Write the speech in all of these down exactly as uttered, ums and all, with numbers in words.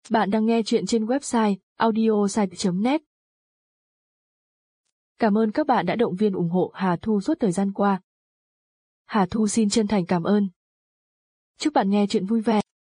Bạn đang nghe chuyện trên website audiosite chấm net. Cảm ơn các bạn đã động viên ủng hộ Hà Thu suốt thời gian qua. Hà Thu xin chân thành cảm ơn. Chúc bạn nghe chuyện vui vẻ.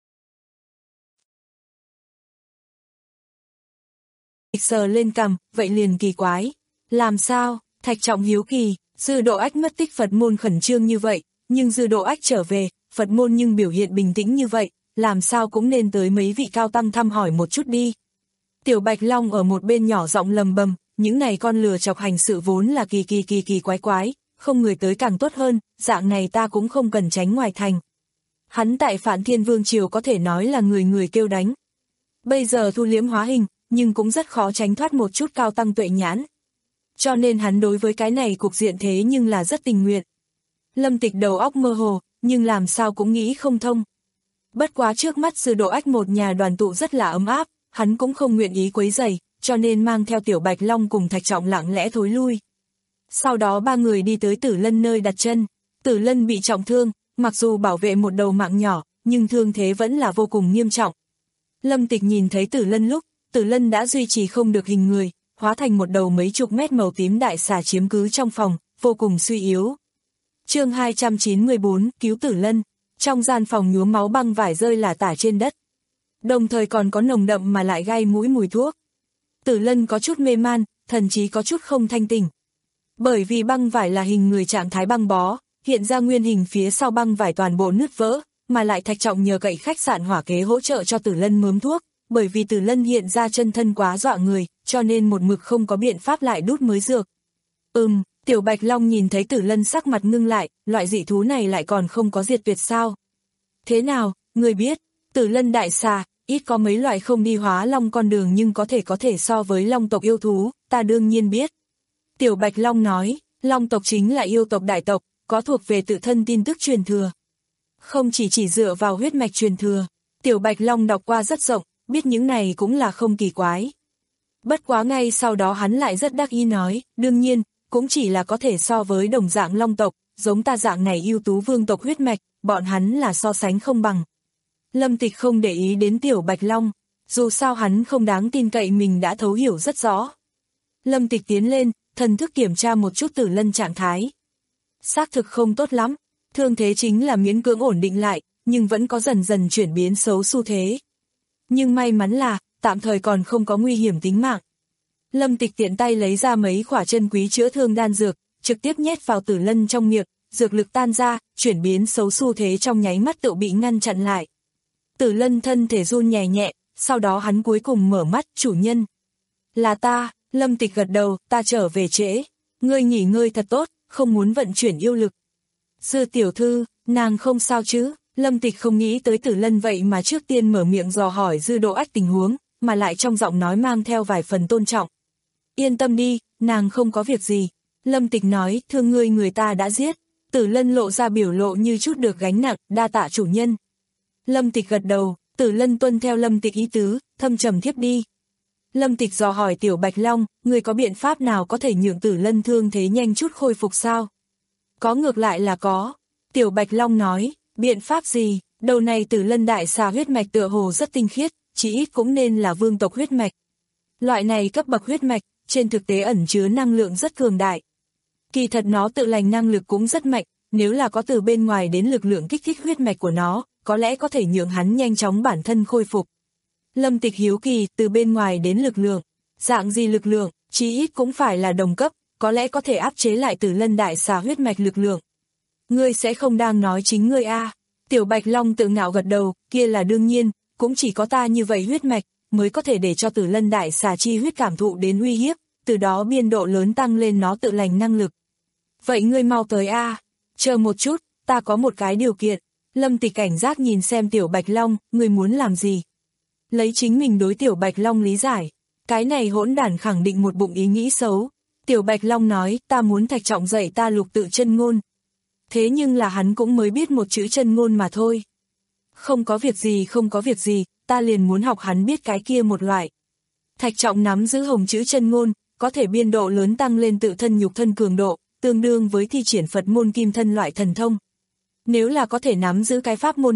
Sờ lên cằm, vậy liền kỳ quái. Làm sao? Thạch Trọng hiếu kỳ, Dư Độ Ách mất tích Phật môn khẩn trương như vậy, nhưng Dư Độ Ách trở về, Phật môn nhưng biểu hiện bình tĩnh như vậy, làm sao cũng nên tới mấy vị cao tăng thăm hỏi một chút đi. Tiểu Bạch Long ở một bên nhỏ giọng lầm bầm, những này con lừa chọc hành sự vốn là kỳ kỳ kỳ kỳ quái quái, không người tới càng tốt hơn, dạng này ta cũng không cần tránh ngoài thành. Hắn tại Phạn Thiên Vương Triều có thể nói là người người kêu đánh. Bây giờ thu liếm hóa hình, nhưng cũng rất khó tránh thoát một chút cao tăng tuệ nhãn. Cho nên hắn đối với cái này cục diện thế nhưng là rất tình nguyện. Lâm Tịch đầu óc mơ hồ, nhưng làm sao cũng nghĩ không thông. Bất quá trước mắt Dư Độ Ách một nhà đoàn tụ rất là ấm áp, hắn cũng không nguyện ý quấy rầy, cho nên mang theo Tiểu Bạch Long cùng Thạch Trọng lặng lẽ thối lui. Sau đó ba người đi tới Tử Lân nơi đặt chân. Tử Lân bị trọng thương, mặc dù bảo vệ một đầu mạng nhỏ, nhưng thương thế vẫn là vô cùng nghiêm trọng. Lâm Tịch nhìn thấy Tử Lân lúc, Tử Lân đã duy trì không được hình người, hóa thành một đầu mấy chục mét màu tím đại xà chiếm cứ trong phòng, vô cùng suy yếu. Chương hai trăm chín mươi bốn, cứu Tử Lân. Trong gian phòng nhuốm máu băng vải rơi lả tả trên đất. Đồng thời còn có nồng đậm mà lại gai mũi mùi thuốc. Tử Lân có chút mê man, thần trí có chút không thanh tỉnh. Bởi vì băng vải là hình người trạng thái băng bó, hiện ra nguyên hình phía sau băng vải toàn bộ nứt vỡ, mà lại Thạch Trọng nhờ cậy khách sạn hỏa kế hỗ trợ cho Tử Lân mớm thuốc, bởi vì Tử Lân hiện ra chân thân quá dọa người, cho nên một mực không có biện pháp lại đút mới dược. Ừm, Tiểu Bạch Long nhìn thấy Tử Lân sắc mặt ngưng lại, loại dị thú này lại còn không có diệt tuyệt sao? Thế nào, người biết, Tử Lân đại xà, ít có mấy loại không đi hóa long con đường nhưng có thể có thể so với long tộc yêu thú, ta đương nhiên biết. Tiểu Bạch Long nói, long tộc chính là yêu tộc đại tộc, có thuộc về tự thân tin tức truyền thừa. Không chỉ chỉ dựa vào huyết mạch truyền thừa, Tiểu Bạch Long đọc qua rất rộng, biết những này cũng là không kỳ quái. Bất quá ngay sau đó hắn lại rất đắc ý nói, đương nhiên, cũng chỉ là có thể so với đồng dạng long tộc, giống ta dạng này ưu tú vương tộc huyết mạch, bọn hắn là so sánh không bằng. Lâm Tịch không để ý đến Tiểu Bạch Long, dù sao hắn không đáng tin cậy mình đã thấu hiểu rất rõ. Lâm Tịch tiến lên, thần thức kiểm tra một chút Tử Lân trạng thái. Xác thực không tốt lắm, thương thế chính là miễn cưỡng ổn định lại, nhưng vẫn có dần dần chuyển biến xấu xu thế. Nhưng may mắn là, tạm thời còn không có nguy hiểm tính mạng. Lâm Tịch tiện tay lấy ra mấy khỏa chân quý chữa thương đan dược, trực tiếp nhét vào Tử Lân trong miệng, dược lực tan ra, chuyển biến xấu xu thế trong nháy mắt tự bị ngăn chặn lại. Tử Lân thân thể run nhẹ nhẹ, sau đó hắn cuối cùng mở mắt, chủ nhân. Là ta, Lâm Tịch gật đầu, ta trở về trễ. Ngươi nghỉ ngơi thật tốt, không muốn vận chuyển yêu lực. Dư tiểu thư, nàng không sao chứ? Lâm Tịch không nghĩ tới Tử Lân vậy mà trước tiên mở miệng dò hỏi Dư Độ Ách tình huống, mà lại trong giọng nói mang theo vài phần tôn trọng. Yên tâm đi, nàng không có việc gì. Lâm Tịch nói, thương ngươi người ta đã giết. Tử Lân lộ ra biểu lộ như chút được gánh nặng, đa tạ chủ nhân. Lâm Tịch gật đầu, Tử Lân tuân theo Lâm Tịch ý tứ, thâm trầm thiếp đi. Lâm Tịch dò hỏi Tiểu Bạch Long, ngươi có biện pháp nào có thể nhượng Tử Lân thương thế nhanh chút khôi phục sao? Có, ngược lại là có. Tiểu Bạch Long nói, biện pháp gì? Đầu này Tử Lân đại xà huyết mạch tựa hồ rất tinh khiết, chỉ ít cũng nên là vương tộc huyết mạch. Loại này cấp bậc huyết mạch, trên thực tế ẩn chứa năng lượng rất cường đại. Kỳ thật nó tự lành năng lực cũng rất mạnh, nếu là có từ bên ngoài đến lực lượng kích thích huyết mạch của nó, có lẽ có thể nhượng hắn nhanh chóng bản thân khôi phục. Lâm Tịch hiếu kỳ, từ bên ngoài đến lực lượng, dạng gì lực lượng, chí ít cũng phải là đồng cấp, có lẽ có thể áp chế lại Tử Lân đại xà huyết mạch lực lượng. Ngươi sẽ không đang nói chính ngươi a? Tiểu Bạch Long tự ngạo gật đầu, kia là đương nhiên, cũng chỉ có ta như vậy huyết mạch, mới có thể để cho Tử Lân đại xà chi huyết cảm thụ đến uy hiếp, từ đó biên độ lớn tăng lên nó tự lành năng lực. Vậy ngươi mau tới a, chờ một chút, ta có một cái điều kiện. Lâm Tịch cảnh giác nhìn xem Tiểu Bạch Long, ngươi muốn làm gì? Lấy chính mình đối Tiểu Bạch Long lý giải, cái này hỗn đản khẳng định một bụng ý nghĩ xấu. Tiểu Bạch Long nói, ta muốn Thạch Trọng dạy ta lục tự chân ngôn. Thế nhưng là hắn cũng mới biết một chữ chân ngôn mà thôi. Không có việc gì không có việc gì, ta liền muốn học hắn biết cái kia một loại. Thạch Trọng nắm giữ hồng chữ chân ngôn, có thể biên độ lớn tăng lên tự thân nhục thân cường độ, tương đương với thi triển Phật môn kim thân loại thần thông. Nếu là có thể nắm giữ cái pháp môn này,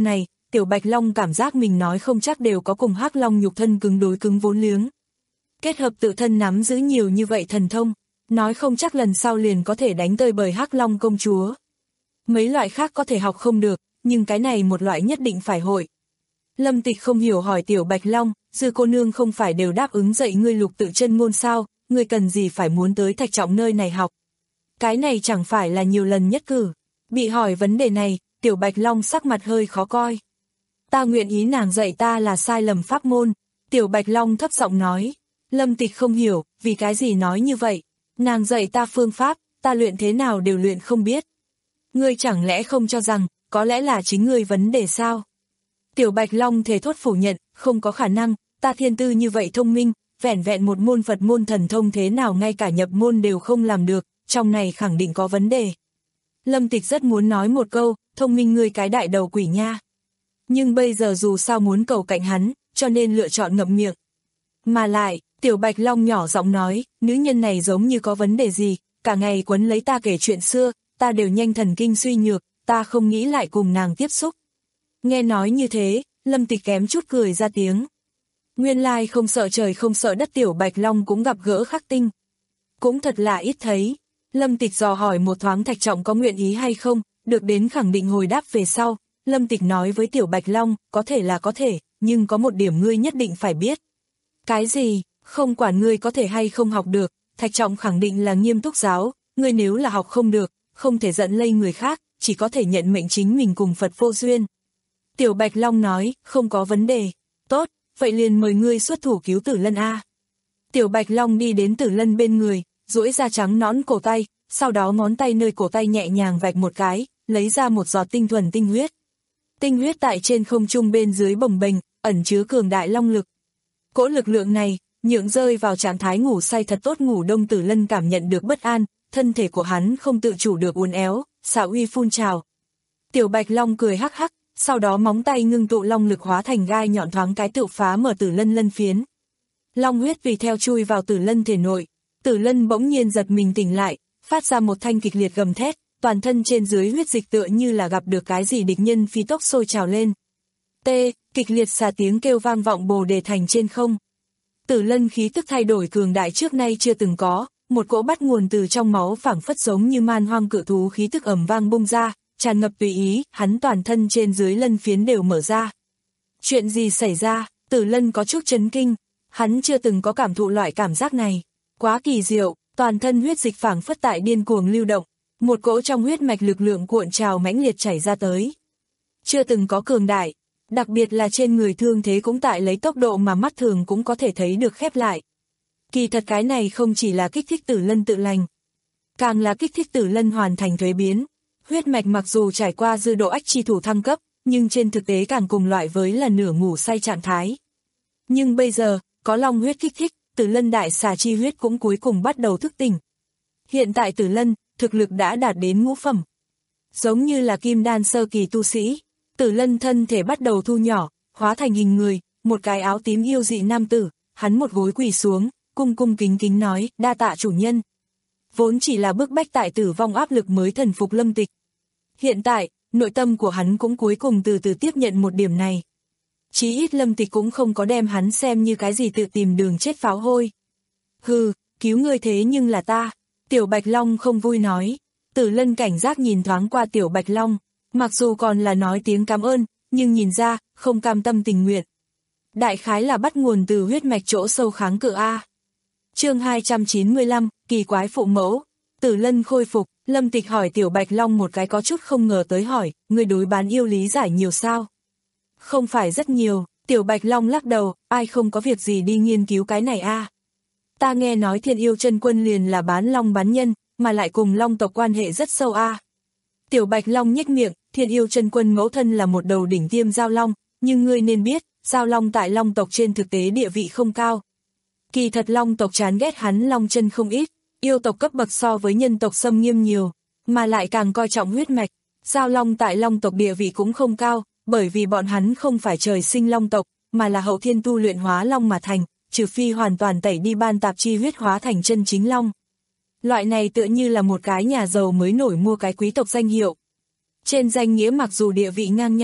Tiểu Bạch Long cảm giác mình nói không chắc đều có cùng Hắc Long nhục thân cứng đối cứng vốn liếng. Kết hợp tự thân nắm giữ nhiều như vậy thần thông, nói không chắc lần sau liền có thể đánh tơi bời Hắc Long công chúa. Mấy loại khác có thể học không được, nhưng cái này một loại nhất định phải hội. Lâm Tịch không hiểu hỏi Tiểu Bạch Long, Dư cô nương không phải đều đáp ứng dạy ngươi lục tự chân ngôn sao, ngươi cần gì phải muốn tới Thạch Trọng nơi này học. Cái này chẳng phải là nhiều lần nhất cử. Bị hỏi vấn đề này, Tiểu Bạch Long sắc mặt hơi khó coi. Ta nguyện ý nàng dạy ta là sai lầm pháp môn. Tiểu Bạch Long thấp giọng nói. Lâm Tịch không hiểu, vì cái gì nói như vậy. Nàng dạy ta phương pháp, ta luyện thế nào đều luyện không biết. Ngươi chẳng lẽ không cho rằng, có lẽ là chính ngươi vấn đề sao? Tiểu Bạch Long thề thốt phủ nhận, không có khả năng, ta thiên tư như vậy thông minh, vẻn vẹn một môn Phật môn thần thông thế nào ngay cả nhập môn đều không làm được, trong này khẳng định có vấn đề. Lâm Tịch rất muốn nói một câu, thông minh ngươi cái đại đầu quỷ nha. Nhưng bây giờ dù sao muốn cầu cạnh hắn, cho nên lựa chọn ngậm miệng. Mà lại, Tiểu Bạch Long nhỏ giọng nói, nữ nhân này giống như có vấn đề gì, cả ngày quấn lấy ta kể chuyện xưa, ta đều nhanh thần kinh suy nhược, ta không nghĩ lại cùng nàng tiếp xúc. Nghe nói như thế, Lâm Tịch kém chút cười ra tiếng. Nguyên lai không sợ trời không sợ đất Tiểu Bạch Long cũng gặp gỡ khắc tinh. Cũng thật là ít thấy. Lâm Tịch dò hỏi một thoáng Thạch Trọng có nguyện ý hay không, được đến khẳng định hồi đáp về sau. Lâm Tịch nói với Tiểu Bạch Long, có thể là có thể, nhưng có một điểm ngươi nhất định phải biết. Cái gì, không quản ngươi có thể hay không học được, Thạch Trọng khẳng định là nghiêm túc giáo, ngươi nếu là học không được, không thể dẫn lây người khác, chỉ có thể nhận mệnh chính mình cùng Phật vô duyên. Tiểu Bạch Long nói, không có vấn đề. Tốt, vậy liền mời ngươi xuất thủ cứu Tử Lân A. Tiểu Bạch Long đi đến Tử Lân bên người, duỗi ra trắng nõn cổ tay, sau đó ngón tay nơi cổ tay nhẹ nhàng vạch một cái, lấy ra một giọt tinh thuần tinh huyết. Tinh huyết tại trên không trung bên dưới bồng bềnh, ẩn chứa cường đại long lực. Cỗ lực lượng này, nhượng rơi vào trạng thái ngủ say thật tốt ngủ đông Tử Lân cảm nhận được bất an, thân thể của hắn không tự chủ được uốn éo, xảo uy phun trào. Tiểu Bạch Long cười hắc hắc, sau đó móng tay ngưng tụ long lực hóa thành gai nhọn thoáng cái tự phá mở Tử Lân lân phiến. Long huyết vì theo chui vào Tử Lân thể nội, Tử Lân bỗng nhiên giật mình tỉnh lại, phát ra một thanh kịch liệt gầm thét, toàn thân trên dưới huyết dịch tựa như là gặp được cái gì địch nhân phi tốc sôi trào lên. T, kịch liệt xà tiếng kêu vang vọng Bồ Đề Thành trên không. Tử Lân khí tức thay đổi cường đại trước nay chưa từng có, một cỗ bắt nguồn từ trong máu phảng phất giống như man hoang cự thú khí tức ầm vang bung ra, tràn ngập tùy ý, hắn toàn thân trên dưới lân phiến đều mở ra. Chuyện gì xảy ra? Tử Lân có chút chấn kinh, hắn chưa từng có cảm thụ loại cảm giác này, quá kỳ diệu, toàn thân huyết dịch phảng phất tại điên cuồng lưu động, một cỗ trong huyết mạch lực lượng cuộn trào mãnh liệt chảy ra tới. Chưa từng có cường đại, đặc biệt là trên người thương thế cũng tại lấy tốc độ mà mắt thường cũng có thể thấy được khép lại. Kỳ thật cái này không chỉ là kích thích Tử Lân tự lành, càng là kích thích Tử Lân hoàn thành thuế biến. Huyết mạch mặc dù trải qua dư độ ách chi thủ thăng cấp, nhưng trên thực tế càng cùng loại với là nửa ngủ say trạng thái. Nhưng bây giờ, có long huyết kích thích, Tử Lân đại xà chi huyết cũng cuối cùng bắt đầu thức tỉnh. Hiện tại Tử Lân, thực lực đã đạt đến ngũ phẩm. Giống như là kim đan sơ kỳ tu sĩ, Tử Lân thân thể bắt đầu thu nhỏ, hóa thành hình người, một cái áo tím yêu dị nam tử, hắn một gối quỳ xuống, cung cung kính kính nói, đa tạ chủ nhân. Vốn chỉ là bức bách tại tử vong áp lực mới thần phục Lâm Tịch. Hiện tại, nội tâm của hắn cũng cuối cùng từ từ tiếp nhận một điểm này. Chí ít Lâm Tịch cũng không có đem hắn xem như cái gì tự tìm đường chết pháo hôi. Hừ, cứu ngươi thế nhưng là ta. Tiểu Bạch Long không vui nói. Tử Lân cảnh giác nhìn thoáng qua Tiểu Bạch Long, mặc dù còn là nói tiếng cảm ơn, nhưng nhìn ra, không cam tâm tình nguyện. Đại khái là bắt nguồn từ huyết mạch chỗ sâu kháng cự A. Chương hai trăm chín mươi lăm, kỳ quái phụ mẫu. Tử Lân khôi phục, Lâm Tịch hỏi Tiểu Bạch Long một cái có chút không ngờ tới hỏi, người đối bán yêu lý giải nhiều sao? Không phải rất nhiều, Tiểu Bạch Long lắc đầu, ai không có việc gì đi nghiên cứu cái này a? Ta nghe nói Thiên Yêu Chân Quân liền là bán long bán nhân, mà lại cùng long tộc quan hệ rất sâu a. Tiểu Bạch Long nhếch miệng, Thiên Yêu Chân Quân mẫu thân là một đầu đỉnh tiêm giao long, nhưng ngươi nên biết, giao long tại long tộc trên thực tế địa vị không cao. Kỳ thật long tộc chán ghét hắn long chân không ít, yêu tộc cấp bậc so với nhân tộc xâm nghiêm nhiều, mà lại càng coi trọng huyết mạch. Giao long tại long tộc địa vị cũng không cao, bởi vì bọn hắn không phải trời sinh long tộc, mà là hậu thiên tu luyện hóa long mà thành, trừ phi hoàn toàn tẩy đi ban tạp chi huyết hóa thành chân chính long. Loại này tựa như là một cái nhà giàu mới nổi mua cái quý tộc danh hiệu. Trên danh nghĩa mặc dù địa vị ngang nhau,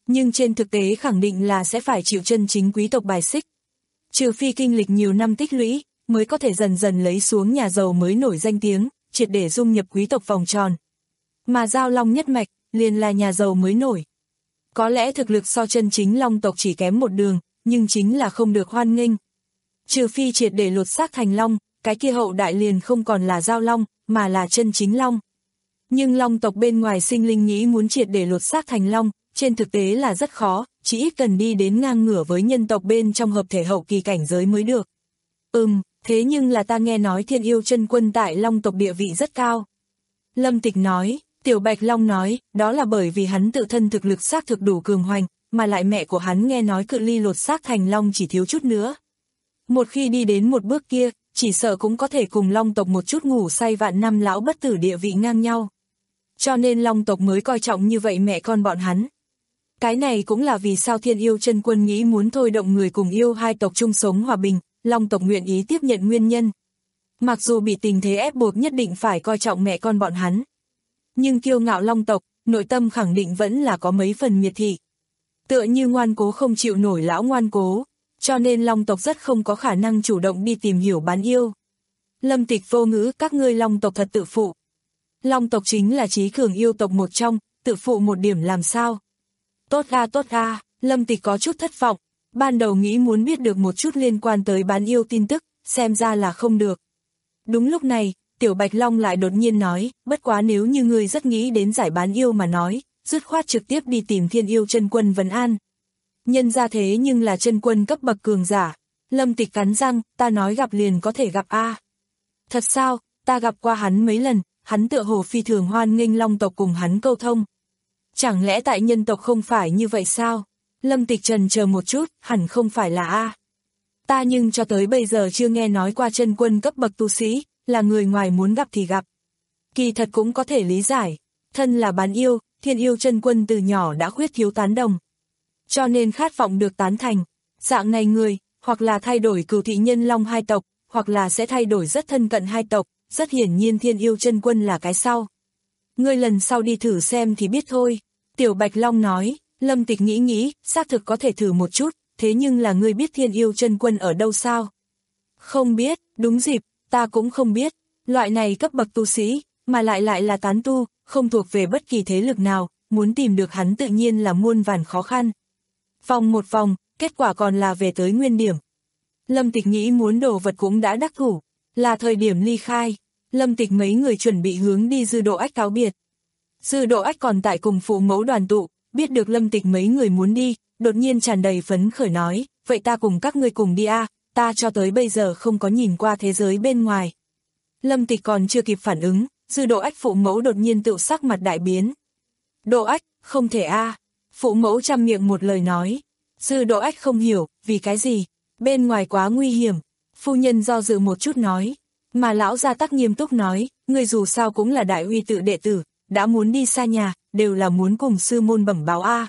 nhưng trên thực tế khẳng định là sẽ phải chịu chân chính quý tộc bài xích. Trừ phi kinh lịch nhiều năm tích lũy, mới có thể dần dần lấy xuống nhà giàu mới nổi danh tiếng, triệt để dung nhập quý tộc vòng tròn. Mà Giao Long nhất mạch, liền là nhà giàu mới nổi. Có lẽ thực lực so chân chính Long tộc chỉ kém một đường, nhưng chính là không được hoan nghênh. Trừ phi triệt để lột xác thành Long, cái kia hậu đại liền không còn là Giao Long, mà là chân chính Long. Nhưng Long tộc bên ngoài sinh linh nghĩ muốn triệt để lột xác thành Long, trên thực tế là rất khó, chỉ ít cần đi đến ngang ngửa với nhân tộc bên trong hợp thể hậu kỳ cảnh giới mới được. Ừm, thế nhưng là ta nghe nói Thiên Yêu Chân Quân tại Long tộc địa vị rất cao. Lâm Tịch nói, Tiểu Bạch Long nói, đó là bởi vì hắn tự thân thực lực xác thực đủ cường hoành, mà lại mẹ của hắn nghe nói cự ly lột xác thành Long chỉ thiếu chút nữa. Một khi đi đến một bước kia, chỉ sợ cũng có thể cùng Long tộc một chút ngủ say vạn năm lão bất tử địa vị ngang nhau. Cho nên Long tộc mới coi trọng như vậy mẹ con bọn hắn. Cái này cũng là vì sao Thiên Yêu Chân Quân nghĩ muốn thôi động người cùng yêu hai tộc chung sống hòa bình, Long tộc nguyện ý tiếp nhận nguyên nhân. Mặc dù bị tình thế ép buộc nhất định phải coi trọng mẹ con bọn hắn. Nhưng kiêu ngạo Long tộc, nội tâm khẳng định vẫn là có mấy phần miệt thị. Tựa như ngoan cố không chịu nổi lão ngoan cố, cho nên Long tộc rất không có khả năng chủ động đi tìm hiểu bán yêu. Lâm Tịch vô ngữ, các ngươi Long tộc thật tự phụ. Long tộc chính là trí cường yêu tộc một trong, tự phụ một điểm làm sao? Tốt a tốt a, Lâm Tịch có chút thất vọng, ban đầu nghĩ muốn biết được một chút liên quan tới bán yêu tin tức, xem ra là không được. Đúng lúc này, Tiểu Bạch Long lại đột nhiên nói, bất quá nếu như ngươi rất nghĩ đến giải bán yêu mà nói, dứt khoát trực tiếp đi tìm Thiên Yêu Chân Quân vấn an. Nhân ra thế nhưng là chân quân cấp bậc cường giả. Lâm Tịch cắn răng, ta nói gặp liền có thể gặp a. Thật sao, ta gặp qua hắn mấy lần, hắn tựa hồ phi thường hoan nghênh Long tộc cùng hắn câu thông. Chẳng lẽ tại nhân tộc không phải như vậy sao? Lâm Tịch trần chờ một chút, hẳn không phải là a. Ta nhưng cho tới bây giờ chưa nghe nói qua chân quân cấp bậc tu sĩ, là người ngoài muốn gặp thì gặp. Kỳ thật cũng có thể lý giải, thân là bán yêu, Thiên Yêu Chân Quân từ nhỏ đã khuyết thiếu tán đồng. Cho nên khát vọng được tán thành, dạng này người, hoặc là thay đổi cửu thị nhân Long hai tộc, hoặc là sẽ thay đổi rất thân cận hai tộc, rất hiển nhiên Thiên Yêu Chân Quân là cái sau. Ngươi lần sau đi thử xem thì biết thôi. Tiểu Bạch Long nói. Lâm Tịch nghĩ nghĩ, xác thực có thể thử một chút, thế nhưng là ngươi biết Thiên Yêu Chân Quân ở đâu sao? Không biết, đúng dịp, ta cũng không biết, loại này cấp bậc tu sĩ, mà lại lại là tán tu, không thuộc về bất kỳ thế lực nào, muốn tìm được hắn tự nhiên là muôn vàn khó khăn. Vòng một vòng, kết quả còn là về tới nguyên điểm. Lâm Tịch nghĩ muốn đồ vật cũng đã đắc thủ, là thời điểm ly khai. Lâm Tịch mấy người chuẩn bị hướng đi Dư Độ Ách cáo biệt. Dư Độ Ách còn tại cùng phụ mẫu đoàn tụ, biết được Lâm Tịch mấy người muốn đi, đột nhiên tràn đầy phấn khởi nói, vậy ta cùng các ngươi cùng đi a, ta cho tới bây giờ không có nhìn qua thế giới bên ngoài. Lâm Tịch còn chưa kịp phản ứng, Dư Độ Ách phụ mẫu đột nhiên tự sắc mặt đại biến. Độ Ách, không thể a. Phụ mẫu trăm miệng một lời nói. Dư Độ Ách không hiểu, vì cái gì? Bên ngoài quá nguy hiểm. Phu nhân do dự một chút nói. Mà lão gia tắc nghiêm túc nói, người dù sao cũng là đại uy tự đệ tử, đã muốn đi xa nhà, đều là muốn cùng sư môn bẩm báo a.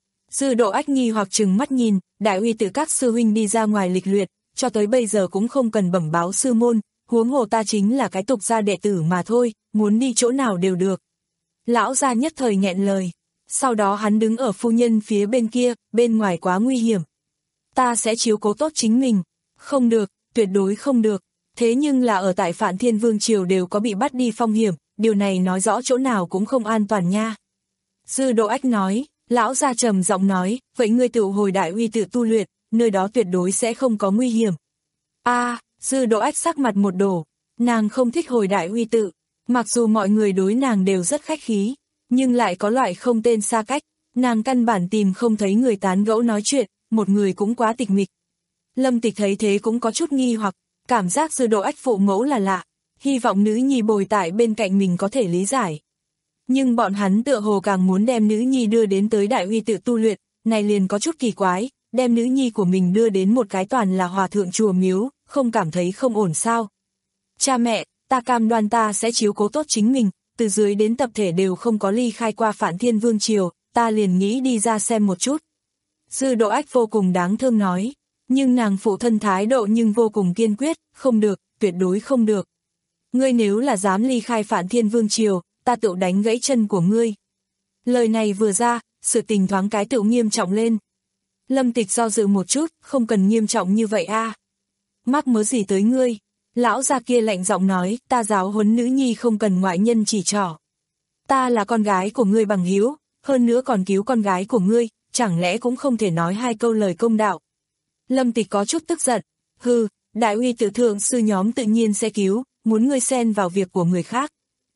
Dư Độ Ách nghi hoặc trừng mắt nhìn, đại uy tự các sư huynh đi ra ngoài lịch luyện, cho tới bây giờ cũng không cần bẩm báo sư môn, huống hồ ta chính là cái tục gia đệ tử mà thôi, muốn đi chỗ nào đều được. Lão gia nhất thời nghẹn lời. Sau đó hắn đứng ở phu nhân phía bên kia, bên ngoài quá nguy hiểm. Ta sẽ chiếu cố tốt chính mình. Không được, tuyệt đối không được. Thế nhưng là ở tại Phạn Thiên Vương Triều đều có bị bắt đi phong hiểm, điều này nói rõ chỗ nào cũng không an toàn nha. Dư Độ Ách nói, lão gia trầm giọng nói, vậy ngươi tự hồi đại uy tự tu luyện, nơi đó tuyệt đối sẽ không có nguy hiểm. A, Dư Độ Ách sắc mặt một đổ, nàng không thích hồi đại uy tự, mặc dù mọi người đối nàng đều rất khách khí, nhưng lại có loại không tên xa cách, nàng căn bản tìm không thấy người tán gẫu nói chuyện, một người cũng quá tịch mịch. Lâm Tịch thấy thế cũng có chút nghi hoặc, cảm giác Dư Độ Ách phụ mẫu là lạ, hy vọng nữ nhi bồi tại bên cạnh mình có thể lý giải. Nhưng bọn hắn tựa hồ càng muốn đem nữ nhi đưa đến tới đại uy tự tu luyện, này liền có chút kỳ quái, đem nữ nhi của mình đưa đến một cái toàn là hòa thượng chùa miếu, không cảm thấy không ổn sao. Cha mẹ, ta cam đoan ta sẽ chiếu cố tốt chính mình, từ dưới đến tập thể đều không có ly khai qua Phạn Thiên Vương Triều, ta liền nghĩ đi ra xem một chút. Dư Độ Ách vô cùng đáng thương nói, nhưng nàng phụ thân thái độ nhưng vô cùng kiên quyết, không được, tuyệt đối không được. Ngươi nếu là dám ly khai Phạn Thiên Vương Triều, ta tự đánh gãy chân của ngươi. Lời này vừa ra, sự tình thoáng cái tự nghiêm trọng lên. Lâm Tịch do dự một chút, không cần nghiêm trọng như vậy a. Mắc mớ gì tới ngươi? Lão gia kia lạnh giọng nói, ta giáo huấn nữ nhi không cần ngoại nhân chỉ trỏ. Ta là con gái của ngươi bằng hiếu, hơn nữa còn cứu con gái của ngươi, chẳng lẽ cũng không thể nói hai câu lời công đạo. Lâm Tịch có chút tức giận, hừ, đại uy tự thượng sư nhóm tự nhiên sẽ cứu, muốn ngươi xen vào việc của người khác.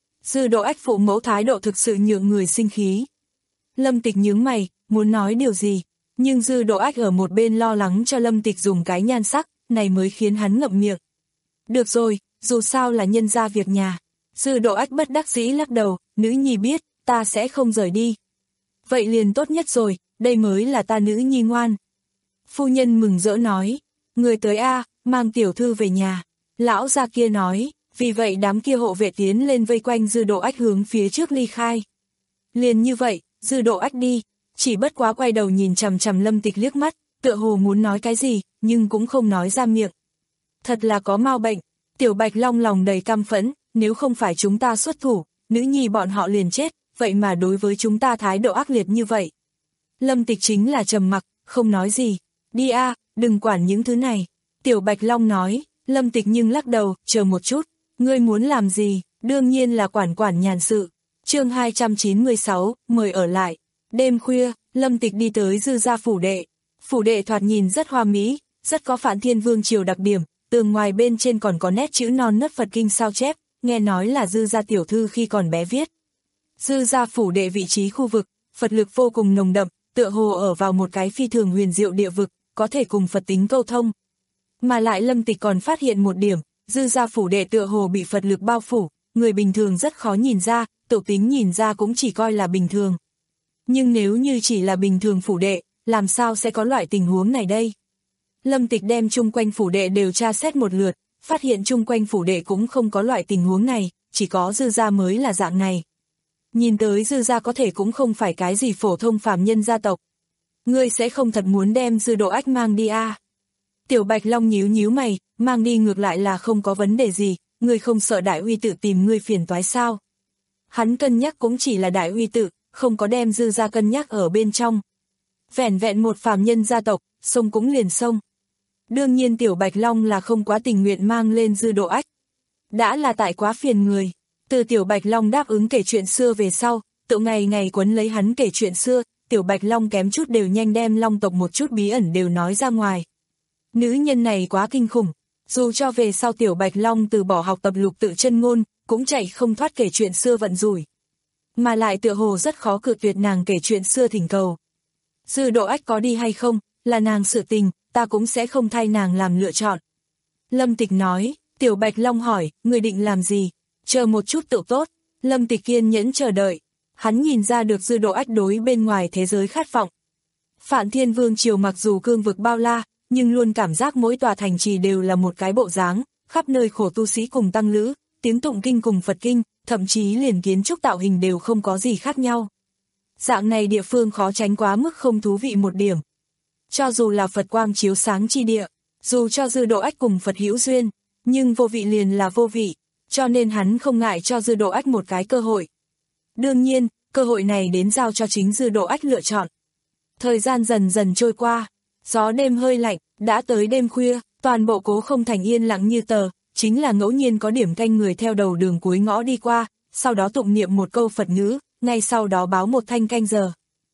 Dư Độ Ách phụ mẫu thái độ thực sự nhượng người sinh khí. Lâm Tịch nhướng mày, muốn nói điều gì, nhưng Dư Độ Ách ở một bên lo lắng cho Lâm Tịch dùng cái nhan sắc, này mới khiến hắn ngậm miệng. Được rồi, dù sao là nhân ra việc nhà. Dư Độ Ách bất đắc dĩ lắc đầu, nữ nhi biết, ta sẽ không rời đi. Vậy liền tốt nhất rồi, đây mới là ta nữ nhi ngoan. Phu nhân mừng rỡ nói, người tới a, mang tiểu thư về nhà. Lão gia kia nói, vì vậy đám kia hộ vệ tiến lên vây quanh Dư Độ Ách hướng phía trước ly khai. Liền như vậy, Dư Độ Ách đi, chỉ bất quá quay đầu nhìn chằm chằm Lâm Tịch liếc mắt, tựa hồ muốn nói cái gì, nhưng cũng không nói ra miệng. Thật là có mau bệnh, Tiểu Bạch Long lòng đầy căm phẫn, nếu không phải chúng ta xuất thủ, nữ nhi bọn họ liền chết, vậy mà đối với chúng ta thái độ ác liệt như vậy. Lâm Tịch chính là trầm mặc, không nói gì, đi a, đừng quản những thứ này. Tiểu Bạch Long nói, Lâm Tịch nhưng lắc đầu, chờ một chút, ngươi muốn làm gì, đương nhiên là quản quản nhàn sự. Chương hai trăm chín mươi sáu, mời ở lại. Đêm khuya, Lâm Tịch đi tới Dư gia phủ đệ. Phủ đệ thoạt nhìn rất hoa mỹ, rất có Phản Thiên Vương triều đặc điểm, tường ngoài bên trên còn có nét chữ non nớt Phật kinh sao chép, nghe nói là Dư gia tiểu thư khi còn bé viết. Dư gia phủ đệ vị trí khu vực, Phật lực vô cùng nồng đậm, tựa hồ ở vào một cái phi thường huyền diệu địa vực, có thể cùng Phật tính câu thông. Mà lại Lâm Tịch còn phát hiện một điểm, Dư gia phủ đệ tựa hồ bị Phật lực bao phủ, người bình thường rất khó nhìn ra, tự tính nhìn ra cũng chỉ coi là bình thường. Nhưng nếu như chỉ là bình thường phủ đệ, làm sao sẽ có loại tình huống này đây? Lâm Tịch đem chung quanh phủ đệ đều tra xét một lượt, phát hiện chung quanh phủ đệ cũng không có loại tình huống này, chỉ có Dư gia mới là dạng này. Nhìn tới Dư gia có thể cũng không phải cái gì phổ thông phàm nhân gia tộc. Ngươi sẽ không thật muốn đem Dư Độ Ách mang đi à? Tiểu Bạch Long nhíu nhíu mày, mang đi ngược lại là không có vấn đề gì, ngươi không sợ đại uy tự tìm ngươi phiền toái sao? Hắn cân nhắc cũng chỉ là đại uy tự, không có đem Dư gia cân nhắc ở bên trong. Vẻn vẹn một phàm nhân gia tộc, xông cũng liền xông. Đương nhiên Tiểu Bạch Long là không quá tình nguyện mang lên Dư Độ Ách. Đã là tại quá phiền người. Từ Tiểu Bạch Long đáp ứng kể chuyện xưa về sau, tự ngày ngày quấn lấy hắn kể chuyện xưa, Tiểu Bạch Long kém chút đều nhanh đem Long tộc một chút bí ẩn đều nói ra ngoài. Nữ nhân này quá kinh khủng, dù cho về sau Tiểu Bạch Long từ bỏ học tập lục tự chân ngôn, cũng chạy không thoát kể chuyện xưa vận rủi. Mà lại tựa hồ rất khó cự tuyệt nàng kể chuyện xưa thỉnh cầu. Dư Độ Ách có đi hay không, là nàng sự tình, ta cũng sẽ không thay nàng làm lựa chọn. Lâm Tịch nói, Tiểu Bạch Long hỏi, người định làm gì? Chờ một chút tự tốt. Lâm Tịch kiên nhẫn chờ đợi. Hắn nhìn ra được Dư Độ Ách đối bên ngoài thế giới khát vọng. Phản Thiên Vương triều mặc dù cương vực bao la, nhưng luôn cảm giác mỗi tòa thành trì đều là một cái bộ dáng, khắp nơi khổ tu sĩ cùng tăng lữ, tiếng tụng kinh cùng Phật kinh, thậm chí liền kiến trúc tạo hình đều không có gì khác nhau. Dạng này địa phương khó tránh quá mức không thú vị một điểm. Cho dù là Phật quang chiếu sáng chi địa, dù cho Dư Độ Ách cùng Phật hữu duyên, nhưng vô vị liền là vô vị, cho nên hắn không ngại cho Dư Độ Ách một cái cơ hội. Đương nhiên, cơ hội này đến giao cho chính Dư Độ Ách lựa chọn. Thời gian dần dần trôi qua, gió đêm hơi lạnh, đã tới đêm khuya, toàn bộ Cố Không Thành yên lặng như tờ, chính là ngẫu nhiên có điểm canh người theo đầu đường cuối ngõ đi qua, sau đó tụng niệm một câu Phật ngữ, ngay sau đó báo một thanh canh giờ.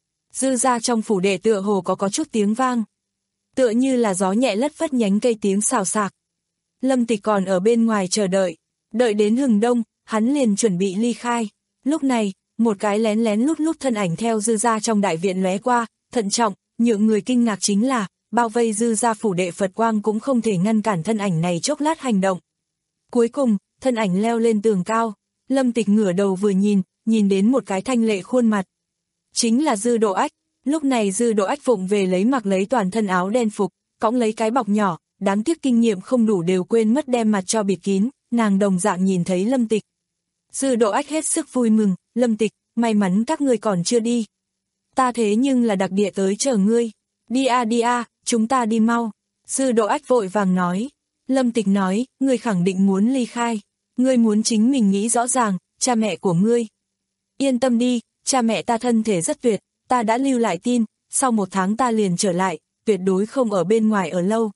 Dư gia trong phủ đệ tựa hồ có có chút tiếng vang. Tựa như là gió nhẹ lất phất nhánh cây tiếng xào xạc. Lâm Tịch còn ở bên ngoài chờ đợi, đợi đến hừng đông, hắn liền chuẩn bị ly khai. Lúc này, một cái lén lén lút lút thân ảnh theo Dư gia trong đại viện lóe qua, thận trọng, nhượng người kinh ngạc chính là, bao vây Dư gia phủ đệ Phật quang cũng không thể ngăn cản thân ảnh này chốc lát hành động. Cuối cùng, thân ảnh leo lên tường cao, Lâm Tịch ngửa đầu vừa nhìn, nhìn đến một cái thanh lệ khuôn mặt. Chính là Dư Độ Ách. Lúc này Dư Độ Ách vụng về lấy mặc lấy toàn thân áo đen phục, cõng lấy cái bọc nhỏ, đáng tiếc kinh nghiệm không đủ đều quên mất đem mặt cho bịt kín, nàng đồng dạng nhìn thấy Lâm Tịch. Dư Độ Ách hết sức vui mừng, Lâm Tịch, may mắn các ngươi còn chưa đi. Ta thế nhưng là đặc địa tới chờ ngươi. Đi a đi a, chúng ta đi mau. Dư Độ Ách vội vàng nói. Lâm Tịch nói, ngươi khẳng định muốn ly khai. Ngươi muốn chính mình nghĩ rõ ràng, cha mẹ của ngươi. Yên tâm đi, cha mẹ ta thân thể rất tuyệt, ta đã lưu lại tin, sau một tháng ta liền trở lại, tuyệt đối không ở bên ngoài ở lâu.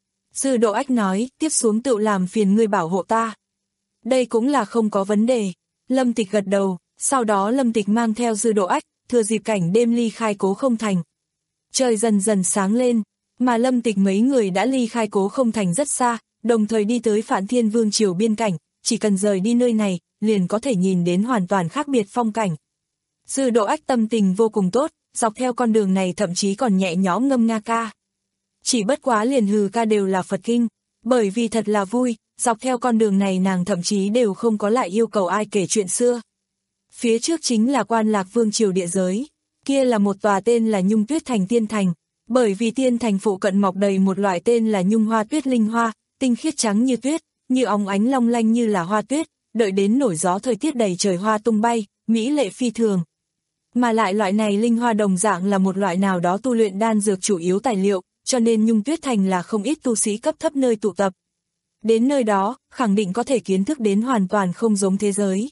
Dư Độ Ách nói, tiếp xuống tự làm phiền ngươi bảo hộ ta. Đây cũng là không có vấn đề. Lâm Tịch gật đầu, sau đó Lâm Tịch mang theo Dư Độ Ách, thừa dịp cảnh đêm ly khai Cố Không Thành. Trời dần dần sáng lên, mà Lâm Tịch mấy người đã ly khai Cố Không Thành rất xa, đồng thời đi tới Phản Thiên Vương Triều biên cảnh, chỉ cần rời đi nơi này, liền có thể nhìn đến hoàn toàn khác biệt phong cảnh. Dư Độ Ách tâm tình vô cùng tốt, dọc theo con đường này thậm chí còn nhẹ nhõm ngâm nga ca. Chỉ bất quá liền hừ ca đều là Phật kinh, bởi vì thật là vui, dọc theo con đường này nàng thậm chí đều không có lại yêu cầu ai kể chuyện xưa. Phía trước chính là Quan Lạc Vương Triều địa giới, kia là một tòa tên là Nhung Tuyết Thành Tiên Thành, bởi vì tiên thành phụ cận mọc đầy một loại tên là Nhung Hoa Tuyết linh hoa, tinh khiết trắng như tuyết, như óng ánh long lanh như là hoa tuyết, đợi đến nổi gió thời tiết đầy trời hoa tung bay, mỹ lệ phi thường. Mà lại loại này linh hoa đồng dạng là một loại nào đó tu luyện đan dược chủ yếu tài liệu, cho nên Nhung Tuyết Thành là không ít tu sĩ cấp thấp nơi tụ tập. Đến nơi đó, khẳng định có thể kiến thức đến hoàn toàn không giống thế giới.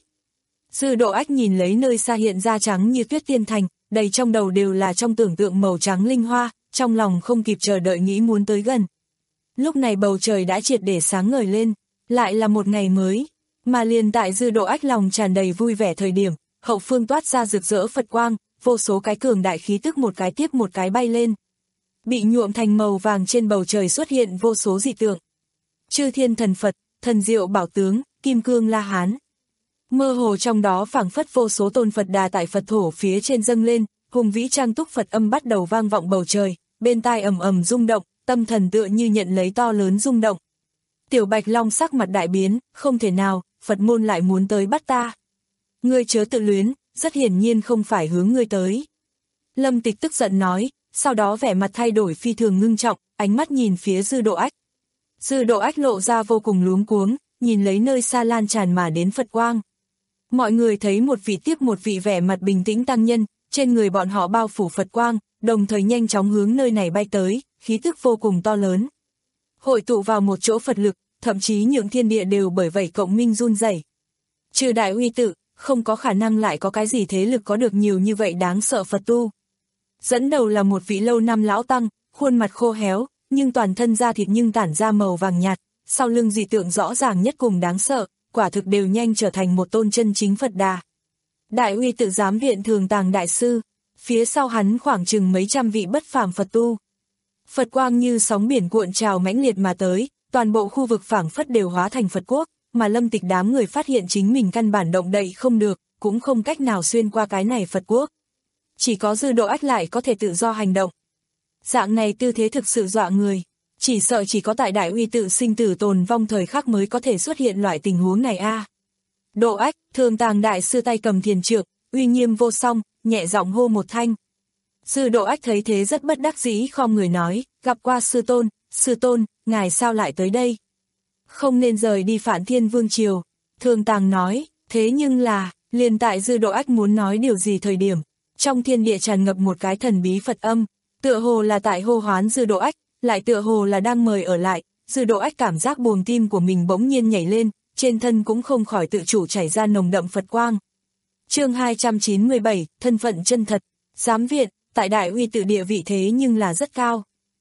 Dư Độ Ách nhìn lấy nơi xa hiện ra trắng như tuyết tiên thành, đầy trong đầu đều là trong tưởng tượng màu trắng linh hoa, trong lòng không kịp chờ đợi nghĩ muốn tới gần. Lúc này bầu trời đã triệt để sáng ngời lên, lại là một ngày mới, mà liền tại Dư Độ Ách lòng tràn đầy vui vẻ thời điểm, hậu phương toát ra rực rỡ Phật quang, vô số cái cường đại khí tức một cái tiếp một cái bay lên. Bị nhuộm thành màu vàng trên bầu trời xuất hiện vô số dị tượng. Chư thiên thần Phật, thần diệu bảo tướng, kim cương La Hán. Mơ hồ trong đó phảng phất vô số tôn Phật đà tại Phật thổ phía trên dâng lên, hùng vĩ trang túc Phật âm bắt đầu vang vọng bầu trời, bên tai ầm ầm rung động, tâm thần tựa như nhận lấy to lớn rung động. Tiểu Bạch Long sắc mặt đại biến, không thể nào, Phật môn lại muốn tới bắt ta. Ngươi chớ tự luyến, rất hiển nhiên không phải hướng ngươi tới. Lâm Tịch tức giận nói, sau đó vẻ mặt thay đổi phi thường ngưng trọng, ánh mắt nhìn phía Dư Độ Ách. Dư Độ Ách lộ ra vô cùng luống cuống, nhìn lấy nơi xa lan tràn mà đến Phật quang. Mọi người thấy một vị tiếp một vị vẻ mặt bình tĩnh tăng nhân, trên người bọn họ bao phủ Phật quang, đồng thời nhanh chóng hướng nơi này bay tới, khí tức vô cùng to lớn. Hội tụ vào một chỗ Phật lực, thậm chí nhượng thiên địa đều bởi vậy cộng minh run rẩy. Trừ Đại Uy Tự, không có khả năng lại có cái gì thế lực có được nhiều như vậy đáng sợ Phật tu. Dẫn đầu là một vị lâu năm lão tăng, khuôn mặt khô héo, nhưng toàn thân da thịt nhưng tản ra màu vàng nhạt, sau lưng dị tượng rõ ràng nhất cùng đáng sợ, quả thực đều nhanh trở thành một tôn chân chính Phật đà. Đại Uy Tự Giám Viện Thường Tàng Đại Sư, phía sau hắn khoảng chừng mấy trăm vị bất phàm Phật tu. Phật quang như sóng biển cuộn trào mãnh liệt mà tới, toàn bộ khu vực phảng phất đều hóa thành Phật quốc, mà Lâm Tịch đám người phát hiện chính mình căn bản động đậy không được, cũng không cách nào xuyên qua cái này Phật quốc. Chỉ có Dư Độ Ách lại có thể tự do hành động. Dạng này tư thế thực sự dọa người, chỉ sợ chỉ có tại Đại Uy Tự sinh tử tồn vong thời khắc mới có thể xuất hiện loại tình huống này a. À. Độ Ách, Thường Tàng Đại Sư tay cầm thiền trượng, uy nghiêm vô song, nhẹ giọng hô một thanh. Dư Độ Ách thấy thế rất bất đắc dĩ khom người nói, gặp qua sư tôn, sư tôn, ngài sao lại tới đây? Không nên rời đi Phản Thiên Vương Triều. Thường Tàng nói, thế nhưng là, liền tại Dư Độ Ách muốn nói điều gì thời điểm, trong thiên địa tràn ngập một cái thần bí Phật âm, tựa hồ là tại hô hoán Dư Độ Ách, lại tựa hồ là đang mời ở lại. Dư Độ Ách cảm giác buồng tim của mình bỗng nhiên nhảy lên, trên thân cũng không khỏi tự chủ chảy ra nồng đậm Phật quang. Chương hai trăm chín mươi bảy, thân phận chân thật. Giám viện, tại Đại Uy Tự địa vị thế nhưng là rất cao.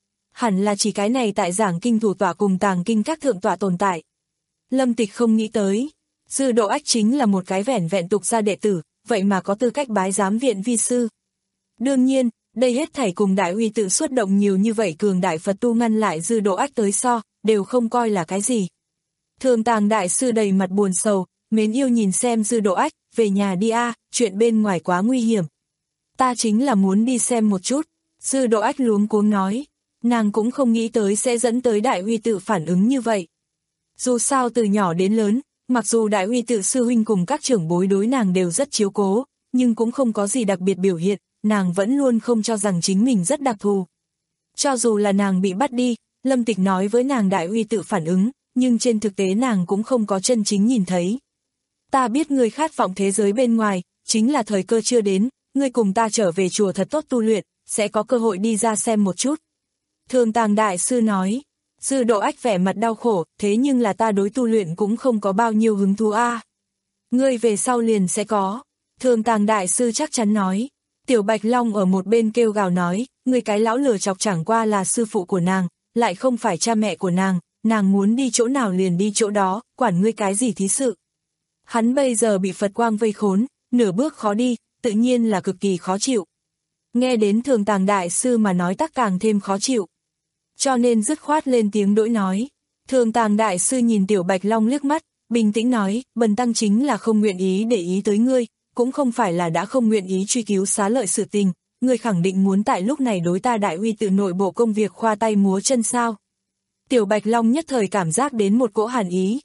Hẳn là chỉ cái này tại giảng kinh thủ tọa cùng tàng kinh các thượng tọa tồn tại. Lâm Tịch không nghĩ tới, Dư Độ Ách chính là một cái vẻn vẹn tục gia đệ tử, vậy mà có tư cách bái giám viện vi sư. Đương nhiên, đây hết thảy cùng Đại Uy Tự xuất động nhiều như vậy cường đại Phật tu ngăn lại Dư Độ Ách tới so, đều không coi là cái gì. Thường Tàng Đại Sư đầy mặt buồn sầu, mến yêu nhìn xem Dư Độ Ách, về nhà đi a, chuyện bên ngoài quá nguy hiểm. Ta chính là muốn đi xem một chút. Dư Độ Ách luống cuống nói, nàng cũng không nghĩ tới sẽ dẫn tới Đại Uy Tự phản ứng như vậy. Dù sao từ nhỏ đến lớn, mặc dù Đại Uy Tự sư huynh cùng các trưởng bối đối nàng đều rất chiếu cố, nhưng cũng không có gì đặc biệt biểu hiện, nàng vẫn luôn không cho rằng chính mình rất đặc thù. Cho dù là nàng bị bắt đi, Lâm Tịch nói với nàng Đại Uy Tự phản ứng, nhưng trên thực tế nàng cũng không có chân chính nhìn thấy. Ta biết ngươi khát vọng thế giới bên ngoài, chính là thời cơ chưa đến, ngươi cùng ta trở về chùa thật tốt tu luyện, sẽ có cơ hội đi ra xem một chút. Thường Tàng Đại Sư nói, Dư Độ Ách vẻ mặt đau khổ, thế nhưng là ta đối tu luyện cũng không có bao nhiêu hứng thú a. À. Ngươi về sau liền sẽ có. Thường Tàng Đại Sư chắc chắn nói, Tiểu Bạch Long ở một bên kêu gào nói, người cái lão lừa chọc chẳng qua là sư phụ của nàng, lại không phải cha mẹ của nàng, nàng muốn đi chỗ nào liền đi chỗ đó, quản ngươi cái gì thí sự. Hắn bây giờ bị Phật quang vây khốn, nửa bước khó đi, tự nhiên là cực kỳ khó chịu. Nghe đến Thường Tàng đại sư mà nói tắc càng thêm khó chịu. Cho nên dứt khoát lên tiếng đỗi nói. Thường Tàng đại sư nhìn Tiểu Bạch Long liếc mắt, bình tĩnh nói, bần tăng chính là không nguyện ý để ý tới ngươi, cũng không phải là đã không nguyện ý truy cứu xá lợi sự tình, ngươi khẳng định muốn tại lúc này đối ta Đại Uy tự nội bộ công việc khoa tay múa chân sao. Tiểu Bạch Long nhất thời cảm giác đến một cỗ hàn ý.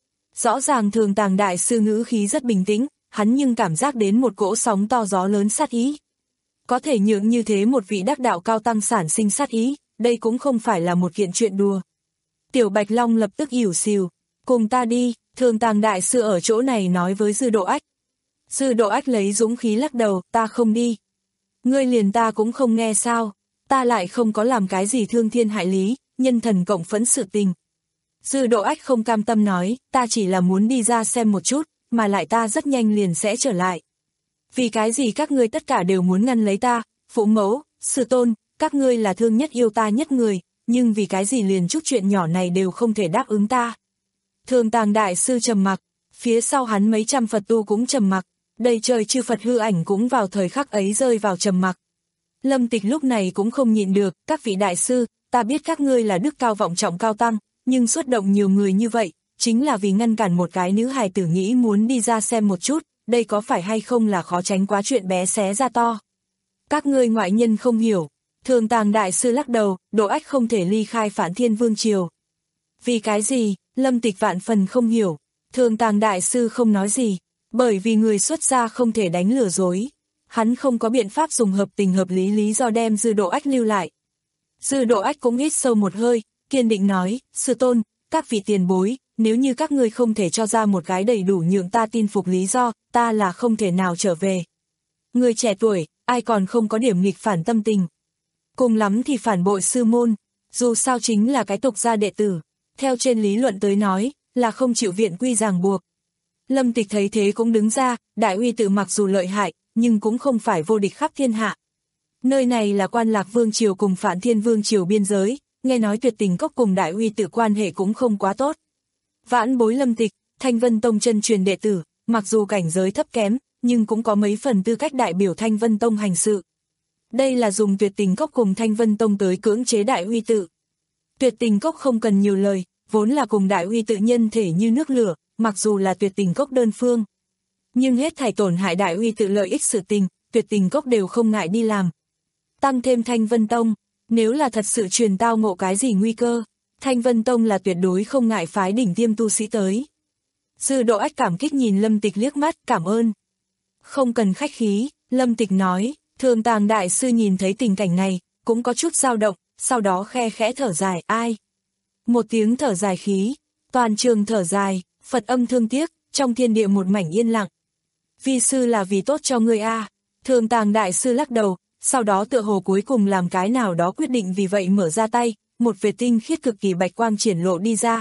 Rõ ràng Thường Tàng đại sư ngữ khí rất bình tĩnh, hắn nhưng cảm giác đến một cỗ sóng to gió lớn sát ý. Có thể nhượng như thế một vị đắc đạo cao tăng sản sinh sát ý, đây cũng không phải là một kiện chuyện đùa. Tiểu Bạch Long lập tức ỉu xìu, cùng ta đi, Thường Tàng đại sư ở chỗ này nói với Dư Độ Ách. Dư Độ Ách lấy dũng khí lắc đầu, ta không đi. Ngươi liền ta cũng không nghe sao, ta lại không có làm cái gì thương thiên hại lý, nhân thần cộng phẫn sự tình. Dư Độ Ách không cam tâm nói, ta chỉ là muốn đi ra xem một chút, mà lại ta rất nhanh liền sẽ trở lại. Vì cái gì các ngươi tất cả đều muốn ngăn lấy ta, phụ mẫu, sư tôn, các ngươi là thương nhất yêu ta nhất người, nhưng vì cái gì liền chút chuyện nhỏ này đều không thể đáp ứng ta. Thường Tàng đại sư trầm mặc, phía sau hắn mấy trăm Phật tu cũng trầm mặc, đầy trời chư Phật hư ảnh cũng vào thời khắc ấy rơi vào trầm mặc. Lâm Tịch lúc này cũng không nhịn được, các vị đại sư, ta biết các ngươi là đức cao vọng trọng cao tăng, nhưng xuất động nhiều người như vậy, chính là vì ngăn cản một cái nữ hài tử nghĩ muốn đi ra xem một chút, đây có phải hay không là khó tránh quá chuyện bé xé ra to. Các ngươi ngoại nhân không hiểu, Thường Tàng đại sư lắc đầu, Độ Ách không thể ly khai Phản Thiên Vương triều. Vì cái gì? Lâm Tịch vạn phần không hiểu, Thường Tàng đại sư không nói gì, bởi vì người xuất gia không thể đánh lừa dối. Hắn không có biện pháp dùng hợp tình hợp lý lý do đem Dư Độ Ách lưu lại. Dư Độ Ách cũng hít sâu một hơi, kiên định nói, sư tôn, các vị tiền bối, nếu như các ngươi không thể cho ra một cái đầy đủ nhượng ta tin phục lý do, ta là không thể nào trở về. Người trẻ tuổi, ai còn không có điểm nghịch phản tâm tình. Cùng lắm thì phản bội sư môn, dù sao chính là cái tục gia đệ tử, theo trên lý luận tới nói, là không chịu viện quy ràng buộc. Lâm Tịch thấy thế cũng đứng ra, Đại Uy tự mặc dù lợi hại, nhưng cũng không phải vô địch khắp thiên hạ. Nơi này là Quan Lạc Vương triều cùng Phản Thiên Vương triều biên giới, nghe nói Tuyệt Tình Cốc cùng Đại Uy tự quan hệ cũng không quá tốt. Vãn bối Lâm Tịch, Thanh Vân Tông chân truyền đệ tử, mặc dù cảnh giới thấp kém, nhưng cũng có mấy phần tư cách đại biểu Thanh Vân Tông hành sự. Đây là dùng Tuyệt Tình Cốc cùng Thanh Vân Tông tới cưỡng chế Đại Uy tự. Tuyệt Tình Cốc không cần nhiều lời, vốn là cùng Đại Uy tự nhân thể như nước lửa, mặc dù là Tuyệt Tình Cốc đơn phương. Nhưng hết thảy tổn hại Đại Uy tự lợi ích sự tình, Tuyệt Tình Cốc đều không ngại đi làm. Tăng thêm Thanh Vân Tông, nếu là thật sự truyền tao ngộ cái gì nguy cơ, Thanh Vân Tông là tuyệt đối không ngại phái đỉnh tiêm tu sĩ tới. Dư Độ Ách cảm kích nhìn Lâm Tịch liếc mắt, cảm ơn. Không cần khách khí, Lâm Tịch nói, Thường Tàng đại sư nhìn thấy tình cảnh này, cũng có chút dao động, sau đó khe khẽ thở dài, ai? Một tiếng thở dài khí, toàn trường thở dài, Phật âm thương tiếc, trong thiên địa một mảnh yên lặng. Vi sư là vì tốt cho ngươi a. Thường Tàng đại sư lắc đầu, sau đó tựa hồ cuối cùng làm cái nào đó quyết định, vì vậy mở ra tay, một vệt tinh khiết cực kỳ bạch quang triển lộ đi ra.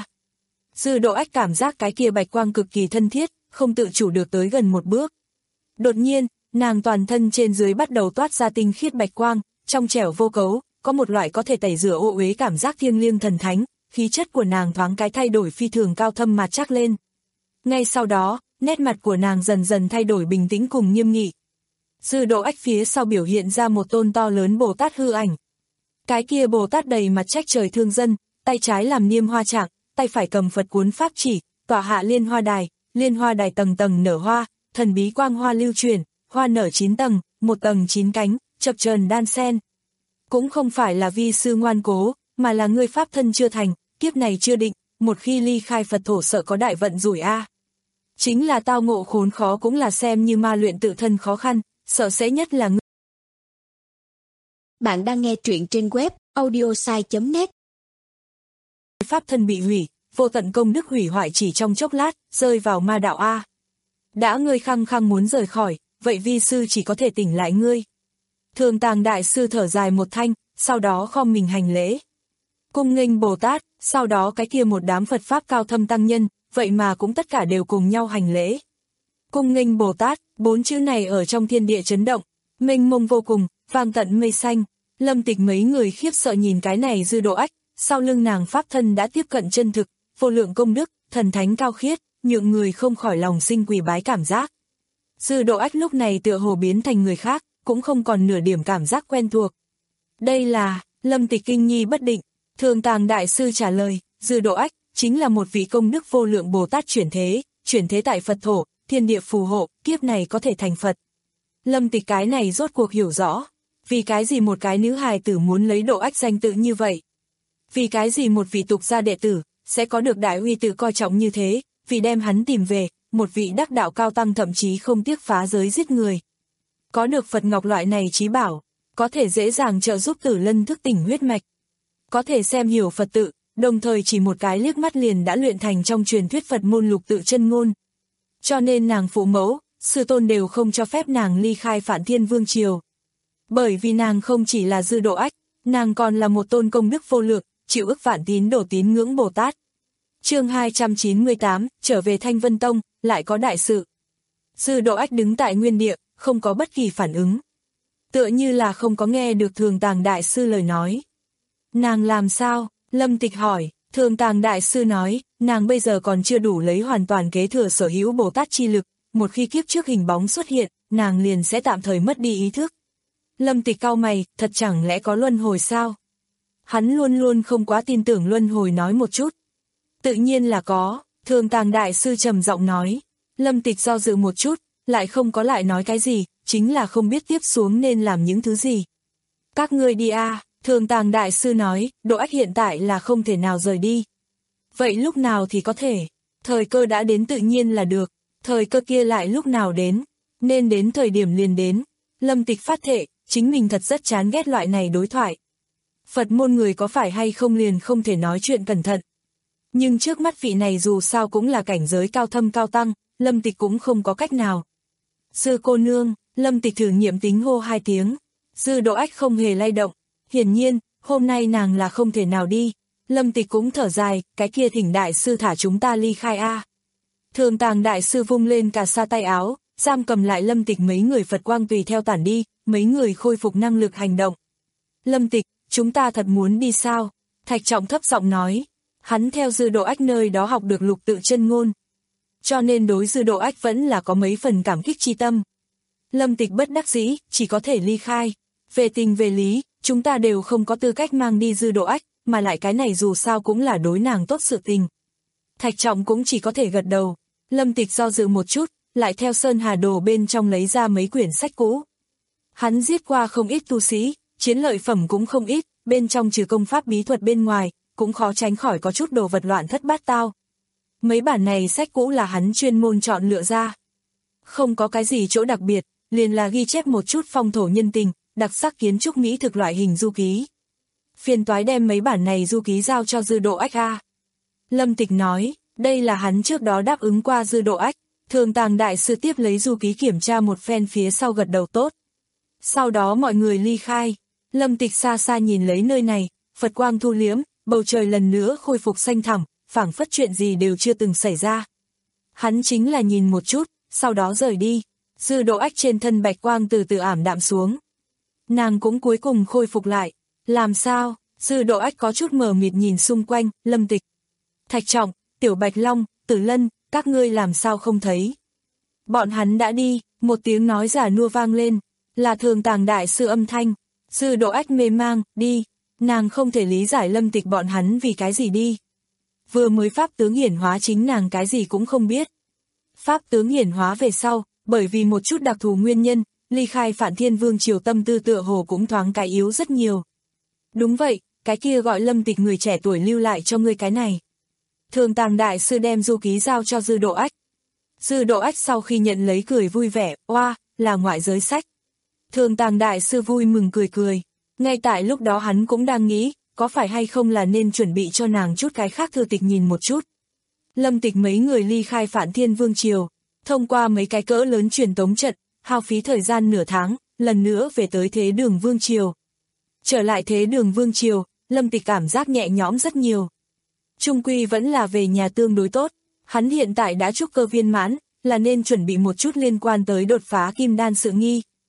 Dư Độ Ách cảm giác cái kia bạch quang cực kỳ thân thiết, không tự chủ được tới gần một bước. Đột nhiên, nàng toàn thân trên dưới bắt đầu toát ra tinh khiết bạch quang, trong trẻo vô cấu, có một loại có thể tẩy rửa ô uế cảm giác thiêng liêng thần thánh, khí chất của nàng thoáng cái thay đổi phi thường cao thâm mà chắc lên. Ngay sau đó, nét mặt của nàng dần dần thay đổi bình tĩnh cùng nghiêm nghị. Dư Độ Ách phía sau biểu hiện ra một tôn to lớn Bồ Tát hư ảnh. Cái kia Bồ Tát đầy mặt trách trời thương dân, tay trái làm niêm hoa trạng, tay phải cầm Phật cuốn pháp chỉ, tọa hạ liên hoa đài, liên hoa đài tầng tầng nở hoa, thần bí quang hoa lưu chuyển, hoa nở chín tầng, một tầng chín cánh, chập chờn đan sen. Cũng không phải là vi sư ngoan cố, mà là ngươi pháp thân chưa thành, kiếp này chưa định, một khi ly khai Phật thổ sợ có đại vận rủi a. Chính là tao ngộ khốn khó cũng là xem như ma luyện tự thân khó khăn, sợ sẽ nhất là ngươi. Bạn đang nghe truyện trên web audiosai chấm net. Pháp thân bị hủy, vô tận công đức hủy hoại chỉ trong chốc lát, rơi vào ma đạo a. Đã ngươi khăng khăng muốn rời khỏi, vậy vi sư chỉ có thể tỉnh lại ngươi. Thường Tàng đại sư thở dài một thanh, sau đó khom mình hành lễ. Cung nghênh Bồ Tát, sau đó cái kia một đám Phật Pháp cao thâm tăng nhân, vậy mà cũng tất cả đều cùng nhau hành lễ. Cung nghênh Bồ Tát, bốn chữ này ở trong thiên địa chấn động, mênh mông vô cùng, vang tận mây xanh. Lâm Tịch mấy người khiếp sợ nhìn cái này Dư Độ Ách, sau lưng nàng pháp thân đã tiếp cận chân thực, vô lượng công đức, thần thánh cao khiết, nhượng người không khỏi lòng sinh quỳ bái cảm giác. Dư Độ Ách lúc này tựa hồ biến thành người khác, cũng không còn nửa điểm cảm giác quen thuộc. Đây là, Lâm Tịch kinh nghi bất định, Thường Tàng Đại Sư trả lời, Dư Độ Ách, chính là một vị công đức vô lượng Bồ Tát chuyển thế, chuyển thế tại Phật thổ, thiên địa phù hộ, kiếp này có thể thành Phật. Lâm Tịch cái này rốt cuộc hiểu rõ, vì cái gì một cái nữ hài tử muốn lấy Độ Ách danh tự như vậy. Vì cái gì một vị tục gia đệ tử, sẽ có được đại uy tự coi trọng như thế, vì đem hắn tìm về, một vị đắc đạo cao tăng thậm chí không tiếc phá giới giết người. Có được Phật Ngọc loại này trí bảo, có thể dễ dàng trợ giúp Tử Lân thức tỉnh huyết mạch. Có thể xem hiểu Phật tự, đồng thời chỉ một cái liếc mắt liền đã luyện thành trong truyền thuyết Phật môn lục tự chân ngôn. Cho nên nàng phụ mẫu, sư tôn đều không cho phép nàng ly khai Phạn Thiên Vương Triều. Bởi vì nàng không chỉ là Dư Độ Ách, nàng còn là một tôn công đức vô lượng, chịu ức vạn tín đổ tín ngưỡng Bồ Tát. Chương hai trăm chín mươi tám, trở về Thanh Vân Tông, lại có đại sự. Dư Độ Ách đứng tại nguyên địa, không có bất kỳ phản ứng. Tựa như là không có nghe được Thường Tàng Đại Sư lời nói. Nàng làm sao? Lâm Tịch hỏi. Thường Tàng Đại Sư nói, nàng bây giờ còn chưa đủ lấy hoàn toàn kế thừa sở hữu Bồ Tát chi lực, một khi kiếp trước hình bóng xuất hiện, nàng liền sẽ tạm thời mất đi ý thức. Lâm Tịch cau mày, thật chẳng lẽ có luân hồi sao? Hắn luôn luôn không quá tin tưởng luân hồi, nói một chút. Tự nhiên là có, Thường Tàng Đại Sư trầm giọng nói. Lâm Tịch do dự một chút, lại không có lại nói cái gì, chính là không biết tiếp xuống nên làm những thứ gì. Các ngươi đi a, à, Thường Tàng Đại Sư nói, Độ Ách hiện tại là không thể nào rời đi. Vậy lúc nào thì có thể? Thời cơ đã đến tự nhiên là được, thời cơ kia lại lúc nào đến? Nên đến thời điểm liền đến. Lâm Tịch phát thệ, chính mình thật rất chán ghét loại này đối thoại. Phật môn người có phải hay không liền không thể nói chuyện cẩn thận. Nhưng trước mắt vị này dù sao cũng là cảnh giới cao thâm cao tăng, Lâm Tịch cũng không có cách nào. Sư cô nương, Lâm Tịch thử nghiệm tính hô hai tiếng. Dư Độ Ách không hề lay động. Hiển nhiên, hôm nay nàng là không thể nào đi. Lâm Tịch cũng thở dài, cái kia thỉnh đại sư thả chúng ta ly khai a. Thường Tàng Đại Sư vung lên cà sa tay áo, giam cầm lại Lâm Tịch, mấy người Phật quang tùy theo tản đi, mấy người khôi phục năng lực hành động. Lâm Tịch, chúng ta thật muốn đi sao? Thạch Trọng thấp giọng nói. Hắn theo Dư Độ Ách nơi đó học được lục tự chân ngôn. Cho nên đối Dư Độ Ách vẫn là có mấy phần cảm kích chi tâm. Lâm Tịch bất đắc dĩ, chỉ có thể ly khai. Về tình về lý, chúng ta đều không có tư cách mang đi Dư Độ Ách, mà lại cái này dù sao cũng là đối nàng tốt sự tình. Thạch Trọng cũng chỉ có thể gật đầu. Lâm Tịch do dự một chút, lại theo Sơn Hà Đồ bên trong lấy ra mấy quyển sách cũ. Hắn giết qua không ít tu sĩ, chiến lợi phẩm cũng không ít, bên trong trừ công pháp bí thuật bên ngoài, cũng khó tránh khỏi có chút đồ vật loạn thất bát tao. Mấy bản này sách cũ là hắn chuyên môn chọn lựa ra. Không có cái gì chỗ đặc biệt, liền là ghi chép một chút phong thổ nhân tình, đặc sắc kiến trúc mỹ thực loại hình du ký. Phiền toái đem mấy bản này du ký giao cho Dư Độ Ách a. Lâm Tịch nói, đây là hắn trước đó đáp ứng qua Dư Độ Ách. Thường Tàng Đại Sư tiếp lấy du ký kiểm tra một phen phía sau gật đầu tốt. Sau đó mọi người ly khai. Lâm Tịch xa xa nhìn lấy nơi này, Phật quang thu liếm, bầu trời lần nữa khôi phục xanh thẳm, phảng phất chuyện gì đều chưa từng xảy ra. Hắn chính là nhìn một chút, sau đó rời đi. Dư Độ Ách trên thân bạch quang từ từ ảm đạm xuống. Nàng cũng cuối cùng khôi phục lại. Làm sao? Dư Độ Ách có chút mờ mịt nhìn xung quanh. Lâm Tịch, Thạch Trọng, Tiểu Bạch Long, Tử Lân, các ngươi làm sao không thấy? Bọn hắn đã đi. Một tiếng nói giả nua vang lên, là Thường Tàng Đại Sư âm thanh. Dư Độ Ách mê mang, đi. Nàng không thể lý giải Lâm Tịch bọn hắn vì cái gì đi. Vừa mới pháp tướng hiển hóa chính nàng cái gì cũng không biết. Pháp tướng hiển hóa về sau, bởi vì một chút đặc thù nguyên nhân, ly khai Phạn Thiên Vương Triều tâm tư tựa hồ cũng thoáng cái yếu rất nhiều. Đúng vậy, cái kia gọi Lâm Tịch người trẻ tuổi lưu lại cho ngươi cái này. Thường Tàng Đại Sư đem du ký giao cho Dư Độ Ách. Dư Độ Ách sau khi nhận lấy cười vui vẻ, oa, là ngoại giới sách. Thường Tàng Đại Sư vui mừng cười cười. Ngay tại lúc đó hắn cũng đang nghĩ, có phải hay không là nên chuẩn bị cho nàng chút cái khác thư tịch nhìn một chút. Lâm Tịch mấy người ly khai Phạn Thiên Vương Triều, thông qua mấy cái cỡ lớn truyền tống trận, hao phí thời gian nửa tháng, lần nữa về tới Thế Đường Vương Triều. Trở lại Thế Đường Vương Triều, Lâm Tịch cảm giác nhẹ nhõm rất nhiều. Trung quy vẫn là về nhà tương đối tốt, hắn hiện tại đã trúc cơ viên mãn, là nên chuẩn bị một chút liên quan tới đột phá kim đan sự nghi.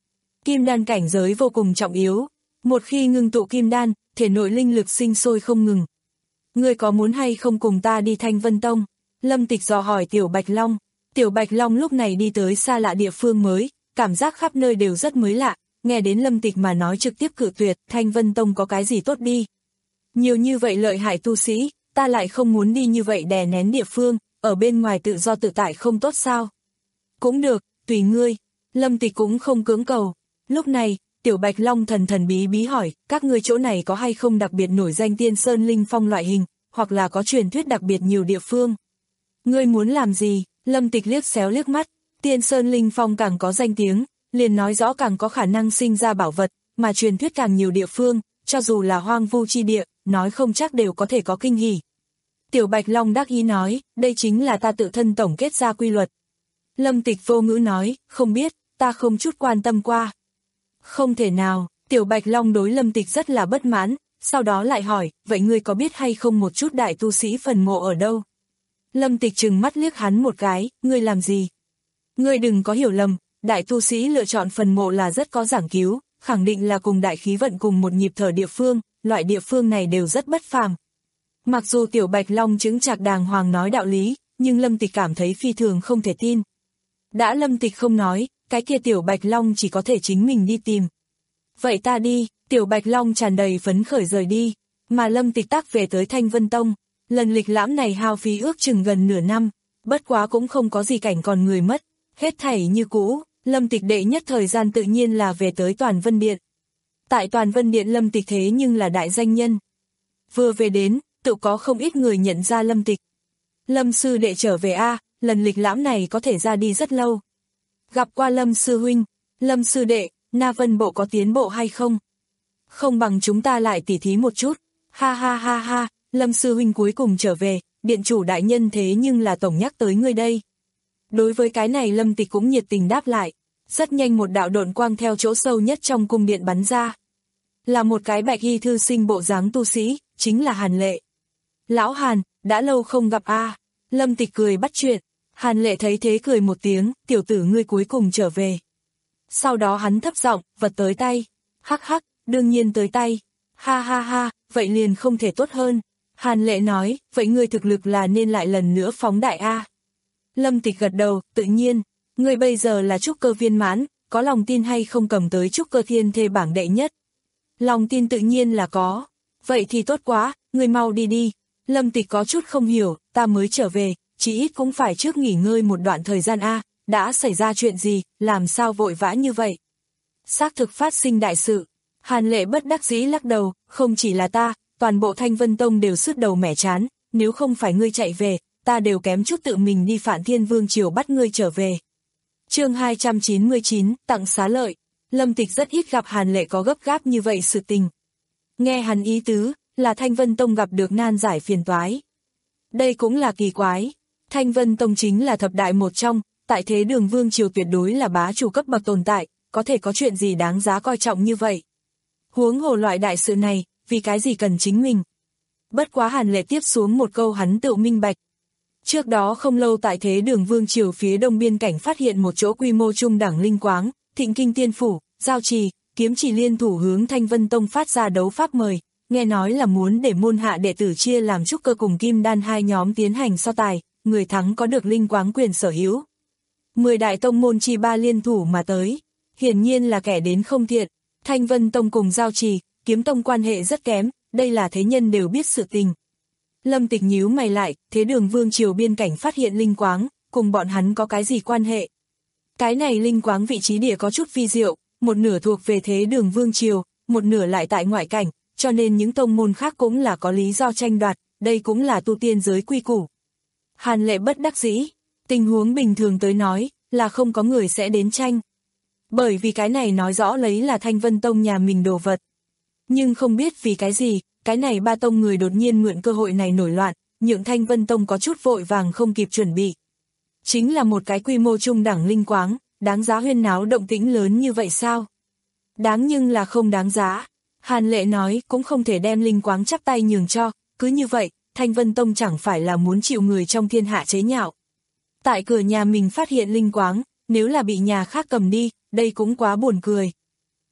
Kim đan cảnh giới vô cùng trọng yếu. Một khi ngưng tụ kim đan, thể nội linh lực sinh sôi không ngừng. Ngươi có muốn hay không cùng ta đi Thanh Vân Tông? Lâm Tịch dò hỏi Tiểu Bạch Long. Tiểu Bạch Long lúc này đi tới xa lạ địa phương mới, cảm giác khắp nơi đều rất mới lạ, nghe đến Lâm Tịch mà nói trực tiếp cự tuyệt, Thanh Vân Tông có cái gì tốt đi. Nhiều như vậy lợi hại tu sĩ, ta lại không muốn đi như vậy đè nén địa phương, ở bên ngoài tự do tự tại không tốt sao? Cũng được, tùy ngươi. Lâm Tịch cũng không cưỡng cầu. Lúc này, Tiểu Bạch Long thần thần bí bí hỏi, các ngươi chỗ này có hay không đặc biệt nổi danh Tiên Sơn Linh Phong loại hình, hoặc là có truyền thuyết đặc biệt nhiều địa phương? Ngươi muốn làm gì? Lâm Tịch liếc xéo liếc mắt, Tiên Sơn Linh Phong càng có danh tiếng, liền nói rõ càng có khả năng sinh ra bảo vật, mà truyền thuyết càng nhiều địa phương, cho dù là hoang vu chi địa, nói không chắc đều có thể có kinh hỉ. Tiểu Bạch Long đắc ý nói, đây chính là ta tự thân tổng kết ra quy luật. Lâm Tịch vô ngữ nói, không biết, ta không chút quan tâm qua. Không thể nào, Tiểu Bạch Long đối Lâm Tịch rất là bất mãn, sau đó lại hỏi, vậy ngươi có biết hay không một chút đại tu sĩ phần mộ ở đâu? Lâm Tịch trừng mắt liếc hắn một cái, ngươi làm gì? Ngươi đừng có hiểu lầm, đại tu sĩ lựa chọn phần mộ là rất có giảng cứu, khẳng định là cùng đại khí vận cùng một nhịp thở địa phương, loại địa phương này đều rất bất phàm. Mặc dù Tiểu Bạch Long chứng chạc đàng hoàng nói đạo lý, nhưng Lâm Tịch cảm thấy phi thường không thể tin. Đã Lâm Tịch không nói, cái kia Tiểu Bạch Long chỉ có thể chính mình đi tìm. Vậy ta đi, Tiểu Bạch Long tràn đầy phấn khởi rời đi, mà Lâm Tịch tác về tới Thanh Vân Tông. Lần lịch lãm này hao phí ước chừng gần nửa năm, bất quá cũng không có gì cảnh còn người mất, hết thảy như cũ, Lâm Tịch đệ nhất thời gian tự nhiên là về tới Toàn Vân Điện. Tại Toàn Vân Điện Lâm Tịch thế nhưng là đại danh nhân. Vừa về đến, tự có không ít người nhận ra Lâm Tịch. Lâm sư đệ trở về a, lần lịch lãm này có thể ra đi rất lâu. Gặp qua Lâm sư huynh, Lâm sư đệ, Na Vân bộ có tiến bộ hay không? Không bằng chúng ta lại tỉ thí một chút, ha ha ha ha. Lâm sư huynh cuối cùng trở về, điện chủ đại nhân thế nhưng là tổng nhắc tới ngươi đây. Đối với cái này Lâm Tịch cũng nhiệt tình đáp lại, rất nhanh một đạo độn quang theo chỗ sâu nhất trong cung điện bắn ra. Là một cái bạch y thư sinh bộ dáng tu sĩ, chính là Hàn Lệ. Lão Hàn, đã lâu không gặp a. À. Lâm Tịch cười bắt chuyện, Hàn Lệ thấy thế cười một tiếng, tiểu tử ngươi cuối cùng trở về. Sau đó hắn thấp giọng, vật tới tay, hắc hắc, đương nhiên tới tay, ha ha ha, vậy liền không thể tốt hơn. Hàn Lệ nói, vậy ngươi thực lực là nên lại lần nữa phóng đại a. Lâm Tịch gật đầu, tự nhiên, ngươi bây giờ là trúc cơ viên mãn, có lòng tin hay không cầm tới trúc cơ thiên thê bảng đệ nhất? Lòng tin tự nhiên là có. Vậy thì tốt quá, ngươi mau đi đi. Lâm Tịch có chút không hiểu, ta mới trở về, chỉ ít cũng phải trước nghỉ ngơi một đoạn thời gian a, đã xảy ra chuyện gì, làm sao vội vã như vậy? Xác thực phát sinh đại sự. Hàn Lệ bất đắc dĩ lắc đầu, không chỉ là ta, toàn bộ Thanh Vân Tông đều sứt đầu mẻ chán, nếu không phải ngươi chạy về, ta đều kém chút tự mình đi Phản Thiên Vương triều bắt ngươi trở về. Chương hai trăm chín mươi chín, tặng xá lợi. Lâm Tịch rất ít gặp Hàn Lệ có gấp gáp như vậy sự tình. Nghe hắn ý tứ, là Thanh Vân Tông gặp được nan giải phiền toái. Đây cũng là kỳ quái. Thanh Vân Tông chính là thập đại một trong, tại thế Đường Vương triều tuyệt đối là bá chủ cấp bậc tồn tại, có thể có chuyện gì đáng giá coi trọng như vậy. Huống hồ loại đại sự này, vì cái gì cần chính mình. Bất quá Hàn Lệ tiếp xuống một câu hắn tự minh bạch. Trước đó không lâu tại thế Đường Vương triều phía đông biên cảnh phát hiện một chỗ quy mô trung đẳng linh quáng, Thịnh Kinh Tiên Phủ, Giao Trì, Kiếm Chỉ liên thủ hướng Thanh Vân Tông phát ra đấu pháp mời, nghe nói là muốn để môn hạ đệ tử chia làm trúc cơ cùng kim đan hai nhóm tiến hành so tài, người thắng có được linh quáng quyền sở hữu. Mười đại tông môn chi ba liên thủ mà tới, hiển nhiên là kẻ đến không thiện. Thanh Vân Tông cùng Giao Trì, Kiếm Tông quan hệ rất kém, đây là thế nhân đều biết sự tình. Lâm Tịch nhíu mày lại, thế Đường Vương triều biên cảnh phát hiện linh quáng, cùng bọn hắn có cái gì quan hệ? Cái này linh quáng vị trí địa có chút vi diệu, một nửa thuộc về thế Đường Vương triều, một nửa lại tại ngoại cảnh, cho nên những tông môn khác cũng là có lý do tranh đoạt, đây cũng là tu tiên giới quy củ. Hàn Lệ bất đắc dĩ, tình huống bình thường tới nói, là không có người sẽ đến tranh. Bởi vì cái này nói rõ lấy là Thanh Vân Tông nhà mình đồ vật. Nhưng không biết vì cái gì, cái này ba tông người đột nhiên mượn cơ hội này nổi loạn, nhượng Thanh Vân Tông có chút vội vàng không kịp chuẩn bị. Chính là một cái quy mô trung đẳng linh quáng, đáng giá huyên náo động tĩnh lớn như vậy sao? Đáng nhưng là không đáng giá. Hàn Lệ nói cũng không thể đem linh quáng chắp tay nhường cho, cứ như vậy, Thanh Vân Tông chẳng phải là muốn chịu người trong thiên hạ chế nhạo. Tại cửa nhà mình phát hiện linh quáng, nếu là bị nhà khác cầm đi, đây cũng quá buồn cười.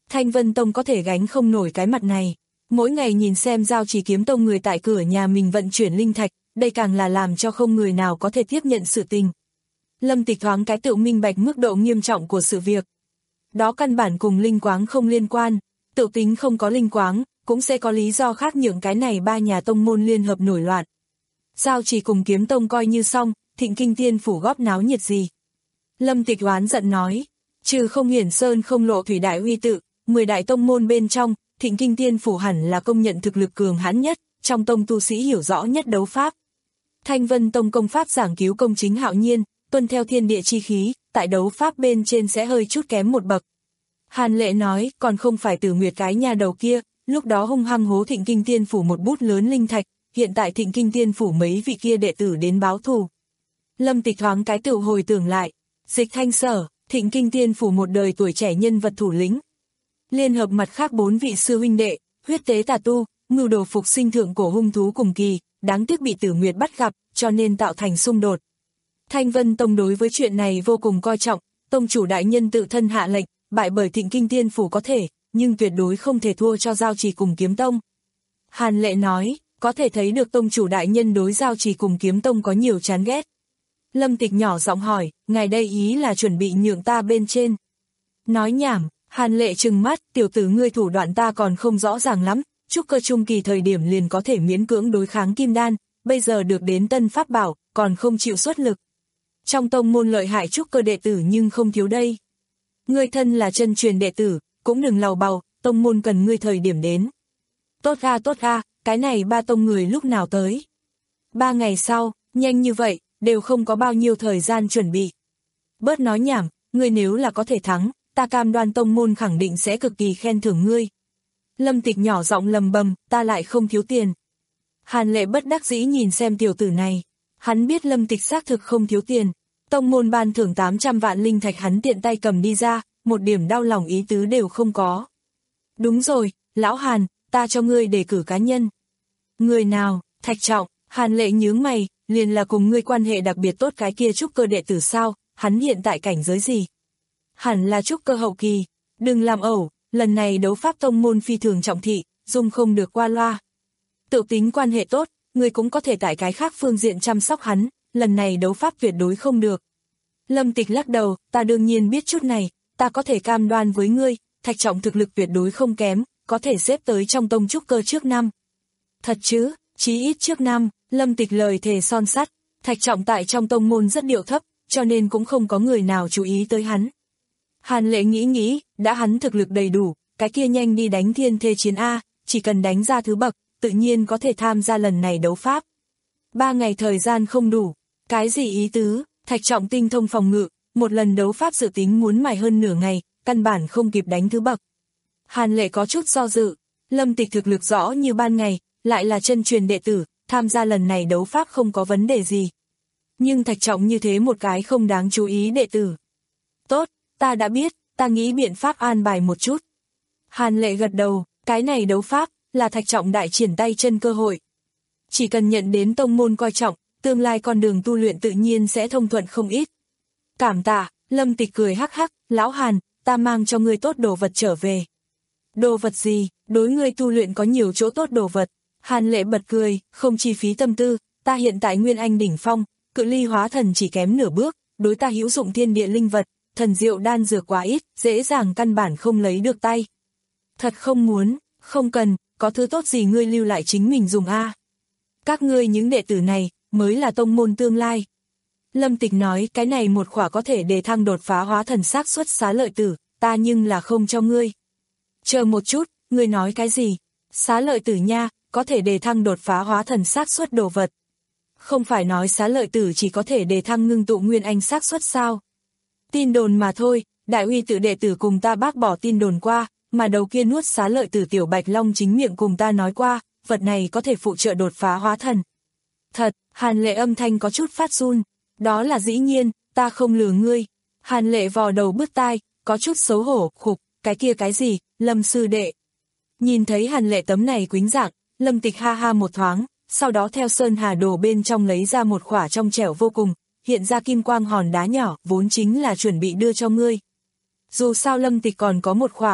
Thanh Vân Tông có thể gánh không nổi cái mặt này. Mỗi ngày nhìn xem Giao Chỉ Kiếm Tông người tại cửa nhà mình vận chuyển linh thạch, đây càng là làm cho không người nào có thể tiếp nhận sự tình. Lâm Tịch thoáng cái tự minh bạch mức độ nghiêm trọng của sự việc. Đó căn bản cùng linh quáng không liên quan, tự tính không có linh quáng, cũng sẽ có lý do khác nhượng cái này ba nhà tông môn liên hợp nổi loạn. Giao Chỉ cùng Kiếm Tông coi như xong, Thịnh Kinh Tiên phủ góp náo nhiệt gì. Lâm Tịch oán giận nói, trừ không hiển sơn không lộ thủy đại uy tự, mười đại tông môn bên trong, Thịnh Kinh Tiên phủ hẳn là công nhận thực lực cường hãn nhất, trong tông tu sĩ hiểu rõ nhất đấu pháp. Thanh Vân Tông công pháp giảng cứu công chính hạo nhiên, tuân theo thiên địa chi khí, tại đấu pháp bên trên sẽ hơi chút kém một bậc. Hàn Lệ nói, còn không phải Tử Nguyệt cái nhà đầu kia, lúc đó hung hăng hố Thịnh Kinh Tiên phủ một bút lớn linh thạch, hiện tại Thịnh Kinh Tiên phủ mấy vị kia đệ tử đến báo thù. Lâm Tịch thoáng cái tự hồi tưởng lại, Dịch Thanh Sở, Thịnh Kinh Tiên phủ một đời tuổi trẻ nhân vật thủ lĩnh. Liên hợp mặt khác bốn vị sư huynh đệ, huyết tế tà tu, mưu đồ phục sinh thượng cổ hung thú cùng kỳ, đáng tiếc bị Tử Nguyệt bắt gặp, cho nên tạo thành xung đột. Thanh Vân Tông đối với chuyện này vô cùng coi trọng, tông chủ đại nhân tự thân hạ lệnh, bại bởi Thịnh Kinh Tiên phủ có thể, nhưng tuyệt đối không thể thua cho Giao Chỉ cùng Kiếm Tông. Hàn Lệ nói, có thể thấy được tông chủ đại nhân đối Giao Chỉ cùng Kiếm Tông có nhiều chán ghét. Lâm Tịch nhỏ giọng hỏi, ngài đây ý là chuẩn bị nhượng ta bên trên. Nói nhảm, Hàn Lệ trừng mắt, tiểu tử ngươi thủ đoạn ta còn không rõ ràng lắm, trúc cơ trung kỳ thời điểm liền có thể miễn cưỡng đối kháng kim đan, bây giờ được đến tân pháp bảo, còn không chịu xuất lực. Trong tông môn lợi hại trúc cơ đệ tử nhưng không thiếu đây. Ngươi thân là chân truyền đệ tử, cũng đừng lầu bầu, tông môn cần ngươi thời điểm đến. Tốt ga tốt ga, cái này ba tông người lúc nào tới. Ba ngày sau, nhanh như vậy, đều không có bao nhiêu thời gian chuẩn bị. Bớt nói nhảm, ngươi nếu là có thể thắng, ta cam đoan tông môn khẳng định sẽ cực kỳ khen thưởng ngươi. Lâm Tịch nhỏ giọng lầm bầm, ta lại không thiếu tiền. Hàn Lệ bất đắc dĩ nhìn xem tiểu tử này. Hắn biết Lâm Tịch xác thực không thiếu tiền. Tông môn ban thưởng tám trăm vạn linh thạch hắn tiện tay cầm đi ra, một điểm đau lòng ý tứ đều không có. Đúng rồi, lão Hàn, ta cho ngươi đề cử cá nhân. Người nào? Thạch Trọng. Hàn Lệ nhướng mày, liền là cùng ngươi quan hệ đặc biệt tốt cái kia trúc cơ đệ tử sao, hắn hiện tại cảnh giới gì? Hẳn là trúc cơ hậu kỳ. Đừng làm ẩu, lần này đấu pháp tông môn phi thường trọng thị, dung không được qua loa. Tự tính quan hệ tốt, ngươi cũng có thể tại cái khác phương diện chăm sóc hắn, lần này đấu pháp tuyệt đối không được. Lâm Tịch lắc đầu, ta đương nhiên biết chút này, ta có thể cam đoan với ngươi, Thạch Trọng thực lực tuyệt đối không kém, có thể xếp tới trong tông trúc cơ trước năm. Thật chứ, chí ít trước năm, Lâm Tịch lời thề son sắt, Thạch Trọng tại trong tông môn rất điệu thấp, cho nên cũng không có người nào chú ý tới hắn. Hàn Lệ nghĩ nghĩ, đã hắn thực lực đầy đủ, cái kia nhanh đi đánh thiên thê chiến A, chỉ cần đánh ra thứ bậc, tự nhiên có thể tham gia lần này đấu pháp. Ba ngày thời gian không đủ, cái gì ý tứ, Thạch Trọng tinh thông phòng ngự, một lần đấu pháp dự tính muốn mài hơn nửa ngày, căn bản không kịp đánh thứ bậc. Hàn Lệ có chút do dự, Lâm Tịch thực lực rõ như ban ngày, lại là chân truyền đệ tử, tham gia lần này đấu pháp không có vấn đề gì. Nhưng Thạch Trọng như thế một cái không đáng chú ý đệ tử. Tốt, ta đã biết, ta nghĩ biện pháp an bài một chút. Hàn Lệ gật đầu, cái này đấu pháp, là Thạch Trọng đại triển tay chân cơ hội. Chỉ cần nhận đến tông môn coi trọng, tương lai con đường tu luyện tự nhiên sẽ thông thuận không ít. Cảm tạ, Lâm Tịch cười hắc hắc, lão Hàn, ta mang cho ngươi tốt đồ vật trở về. Đồ vật gì, đối ngươi tu luyện có nhiều chỗ tốt đồ vật. Hàn Lệ bật cười, không chi phí tâm tư, ta hiện tại Nguyên Anh đỉnh phong, cự ly hóa thần chỉ kém nửa bước, đối ta hữu dụng thiên địa linh vật, thần diệu đan dược quá ít, dễ dàng căn bản không lấy được tay. Thật không muốn, không cần, có thứ tốt gì ngươi lưu lại chính mình dùng a. Các ngươi những đệ tử này, mới là tông môn tương lai. Lâm Tịch nói, cái này một khỏa có thể đề thăng đột phá hóa thần xác suất xá lợi tử, ta nhưng là không cho ngươi. Chờ một chút, ngươi nói cái gì? Xá lợi tử nha, có thể đề thăng đột phá hóa thần xác suất đồ vật. Không phải nói xá lợi tử chỉ có thể đề thăng ngưng tụ nguyên anh xác suất sao? Tin đồn mà thôi, đại uy tự đệ tử cùng ta bác bỏ tin đồn qua, mà đầu kia nuốt xá lợi tử tiểu Bạch Long chính miệng cùng ta nói qua, vật này có thể phụ trợ đột phá hóa thần. Thật, Hàn Lệ âm thanh có chút phát run, đó là dĩ nhiên, ta không lừa ngươi. Hàn Lệ vò đầu bứt tai, có chút xấu hổ, khục, cái kia cái gì, Lâm sư đệ. Nhìn thấy Hàn Lệ tấm này quính dạng, Lâm Tịch ha ha một thoáng, sau đó theo Sơn Hà Đồ bên trong lấy ra một khỏa trong trẻo vô cùng, hiện ra kim quang hòn đá nhỏ, vốn chính là chuẩn bị đưa cho ngươi. Dù sao Lâm Tịch còn có một khỏa,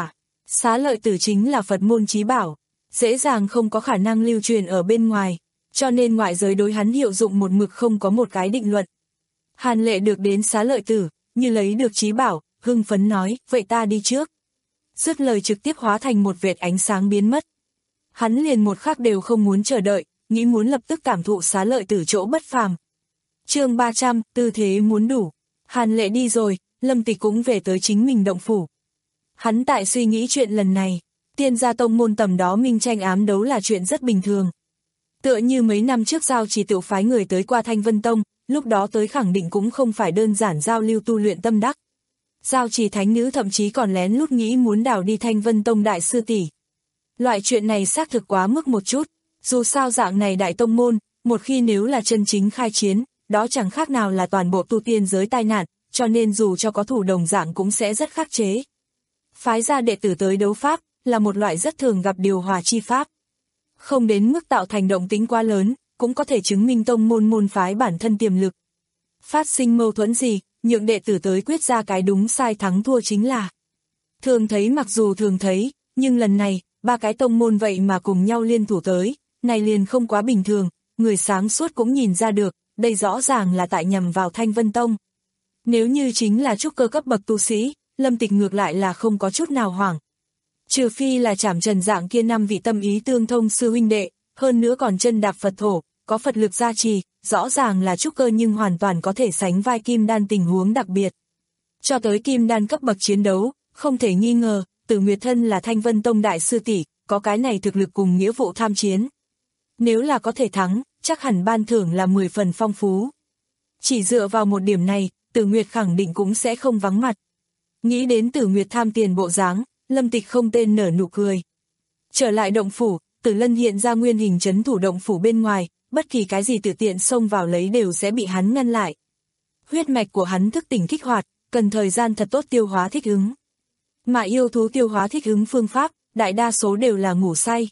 Xá lợi tử chính là Phật môn chí bảo, dễ dàng không có khả năng lưu truyền ở bên ngoài, cho nên ngoại giới đối hắn hiệu dụng một mực không có một cái định luận. Hàn Lệ được đến xá lợi tử, như lấy được chí bảo, hưng phấn nói, vậy ta đi trước. Dứt lời trực tiếp hóa thành một vệt ánh sáng biến mất. Hắn liền một khắc đều không muốn chờ đợi, nghĩ muốn lập tức cảm thụ xá lợi tử chỗ bất phàm. Chương ba trăm, tư thế muốn đủ. Hàn Lệ đi rồi, Lâm Tịch cũng về tới chính mình động phủ. Hắn tại suy nghĩ chuyện lần này, Tiên gia tông môn tầm đó minh tranh ám đấu là chuyện rất bình thường. Tựa như mấy năm trước Giao Chỉ tự phái người tới qua Thanh Vân Tông, lúc đó tới khẳng định cũng không phải đơn giản giao lưu tu luyện tâm đắc. Giao Chỉ thánh nữ thậm chí còn lén lút nghĩ muốn đào đi Thanh Vân Tông đại sư tỷ. Loại chuyện này xác thực quá mức một chút, dù sao dạng này đại tông môn, một khi nếu là chân chính khai chiến, đó chẳng khác nào là toàn bộ tu tiên giới tai nạn, cho nên dù cho có thủ đồng dạng cũng sẽ rất khắc chế. Phái ra đệ tử tới đấu pháp, là một loại rất thường gặp điều hòa chi pháp. Không đến mức tạo thành động tĩnh quá lớn, cũng có thể chứng minh tông môn môn phái bản thân tiềm lực. Phát sinh mâu thuẫn gì, nhượng đệ tử tới quyết ra cái đúng sai thắng thua chính là. Thường thấy mặc dù thường thấy, nhưng lần này, ba cái tông môn vậy mà cùng nhau liên thủ tới, này liền không quá bình thường, người sáng suốt cũng nhìn ra được, đây rõ ràng là tại nhằm vào Thanh Vân Tông. Nếu như chính là trúc cơ cấp bậc tu sĩ, Lâm Tịch ngược lại là không có chút nào hoảng. Trừ phi là Trảm Trần dạng kia năm vị tâm ý tương thông sư huynh đệ, hơn nữa còn chân đạp Phật thổ, có Phật lực gia trì, rõ ràng là trúc cơ nhưng hoàn toàn có thể sánh vai kim đan tình huống đặc biệt. Cho tới kim đan cấp bậc chiến đấu, không thể nghi ngờ, Tử Nguyệt thân là Thanh Vân Tông đại sư tỷ, có cái này thực lực cùng nghĩa vụ tham chiến. Nếu là có thể thắng, chắc hẳn ban thưởng là mười phần phong phú. Chỉ dựa vào một điểm này, Tử Nguyệt khẳng định cũng sẽ không vắng mặt. Nghĩ đến Tử Nguyệt tham tiền bộ dáng, Lâm Tịch không tên nở nụ cười. Trở lại động phủ, Tử Lân hiện ra nguyên hình trấn thủ động phủ bên ngoài, bất kỳ cái gì tự tiện xông vào lấy đều sẽ bị hắn ngăn lại. Huyết mạch của hắn thức tỉnh kích hoạt, cần thời gian thật tốt tiêu hóa thích ứng. Mà yêu thú tiêu hóa thích ứng phương pháp, đại đa số đều là ngủ say.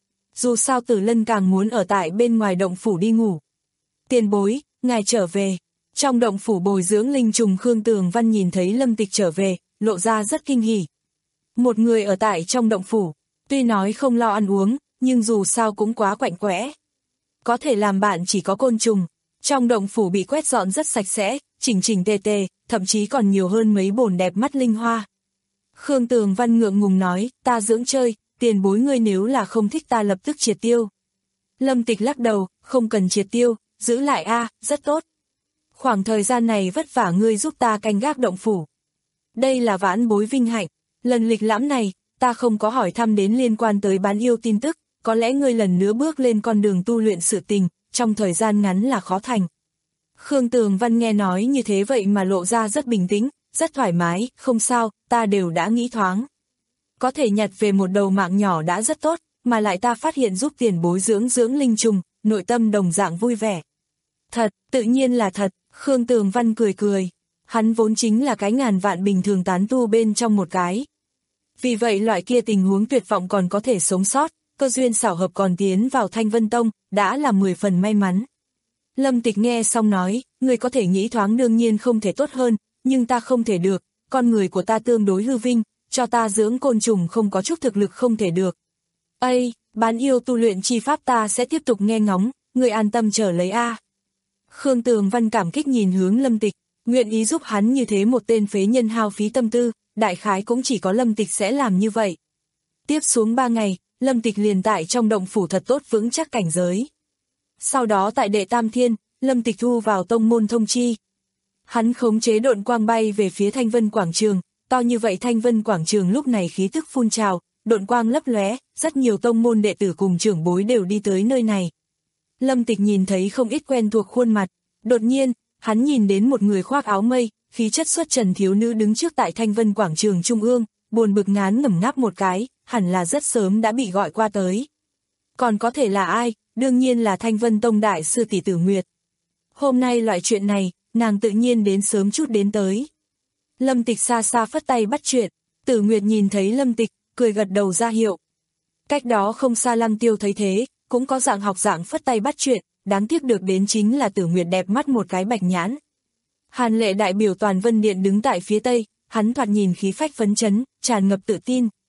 Dù sao Tử Lân càng muốn ở tại bên ngoài động phủ đi ngủ. Tiền bối, ngài trở về. Trong động phủ bồi dưỡng linh trùng Khương Tường Văn nhìn thấy Lâm Tịch trở về, lộ ra rất kinh hỉ. Một người ở tại trong động phủ, tuy nói không lo ăn uống, nhưng dù sao cũng quá quạnh quẽ. Có thể làm bạn chỉ có côn trùng. Trong động phủ bị quét dọn rất sạch sẽ, chỉnh chỉnh tề tề, thậm chí còn nhiều hơn mấy bồn đẹp mắt linh hoa. Khương Tường Văn ngượng ngùng nói, ta dưỡng chơi, tiền bối ngươi nếu là không thích ta lập tức triệt tiêu. Lâm Tịch lắc đầu, không cần triệt tiêu, giữ lại a, rất tốt. Khoảng thời gian này vất vả ngươi giúp ta canh gác động phủ. Đây là vãn bối vinh hạnh, lần lịch lãm này, ta không có hỏi thăm đến liên quan tới bán yêu tin tức, có lẽ ngươi lần nữa bước lên con đường tu luyện sự tình, trong thời gian ngắn là khó thành. Khương Tường Văn nghe nói như thế vậy mà lộ ra rất bình tĩnh, rất thoải mái, không sao, ta đều đã nghĩ thoáng. Có thể nhặt về một đầu mạng nhỏ đã rất tốt, mà lại ta phát hiện giúp tiền bối dưỡng dưỡng linh trùng, nội tâm đồng dạng vui vẻ. Thật, tự nhiên là thật, Khương Tường Văn cười cười. Hắn vốn chính là cái ngàn vạn bình thường tán tu bên trong một cái. Vì vậy loại kia tình huống tuyệt vọng còn có thể sống sót, cơ duyên xảo hợp còn tiến vào Thanh Vân Tông, đã là mười phần may mắn. Lâm Tịch nghe xong nói, người có thể nghĩ thoáng đương nhiên không thể tốt hơn, nhưng ta không thể được, con người của ta tương đối hư vinh, cho ta dưỡng côn trùng không có chút thực lực không thể được. Ây, bán yêu tu luyện chi pháp ta sẽ tiếp tục nghe ngóng, người an tâm trở lấy a. Khương Tường Văn cảm kích nhìn hướng Lâm Tịch, nguyện ý giúp hắn như thế một tên phế nhân hao phí tâm tư, đại khái cũng chỉ có Lâm Tịch sẽ làm như vậy. Tiếp xuống ba ngày, Lâm Tịch liền tại trong động phủ thật tốt vững chắc cảnh giới. Sau đó tại Đệ Tam Thiên, Lâm Tịch thu vào tông môn thông chi. Hắn khống chế độn quang bay về phía Thanh Vân Quảng Trường, to như vậy Thanh Vân Quảng Trường lúc này khí tức phun trào, độn quang lấp lóe, rất nhiều tông môn đệ tử cùng trưởng bối đều đi tới nơi này. Lâm Tịch nhìn thấy không ít quen thuộc khuôn mặt, đột nhiên, hắn nhìn đến một người khoác áo mây, khí chất xuất trần thiếu nữ đứng trước tại Thanh Vân Quảng Trường Trung ương, buồn bực ngán ngẩm ngáp một cái, hẳn là rất sớm đã bị gọi qua tới. Còn có thể là ai, đương nhiên là Thanh Vân Tông đại sư tỷ Tử Nguyệt. Hôm nay loại chuyện này, nàng tự nhiên đến sớm chút đến tới. Lâm Tịch xa xa phất tay bắt chuyện, Tử Nguyệt nhìn thấy Lâm Tịch, cười gật đầu ra hiệu. Cách đó không xa Lăng Tiêu thấy thế, cũng có dạng học dạng phất tay bắt chuyện, đáng tiếc được đến chính là Tử Nguyệt đẹp mắt một cái bạch nhãn. Hàn Lệ đại biểu Toàn Vân Điện đứng tại phía tây, hắn thoạt nhìn khí phách phấn chấn, tràn ngập tự tin.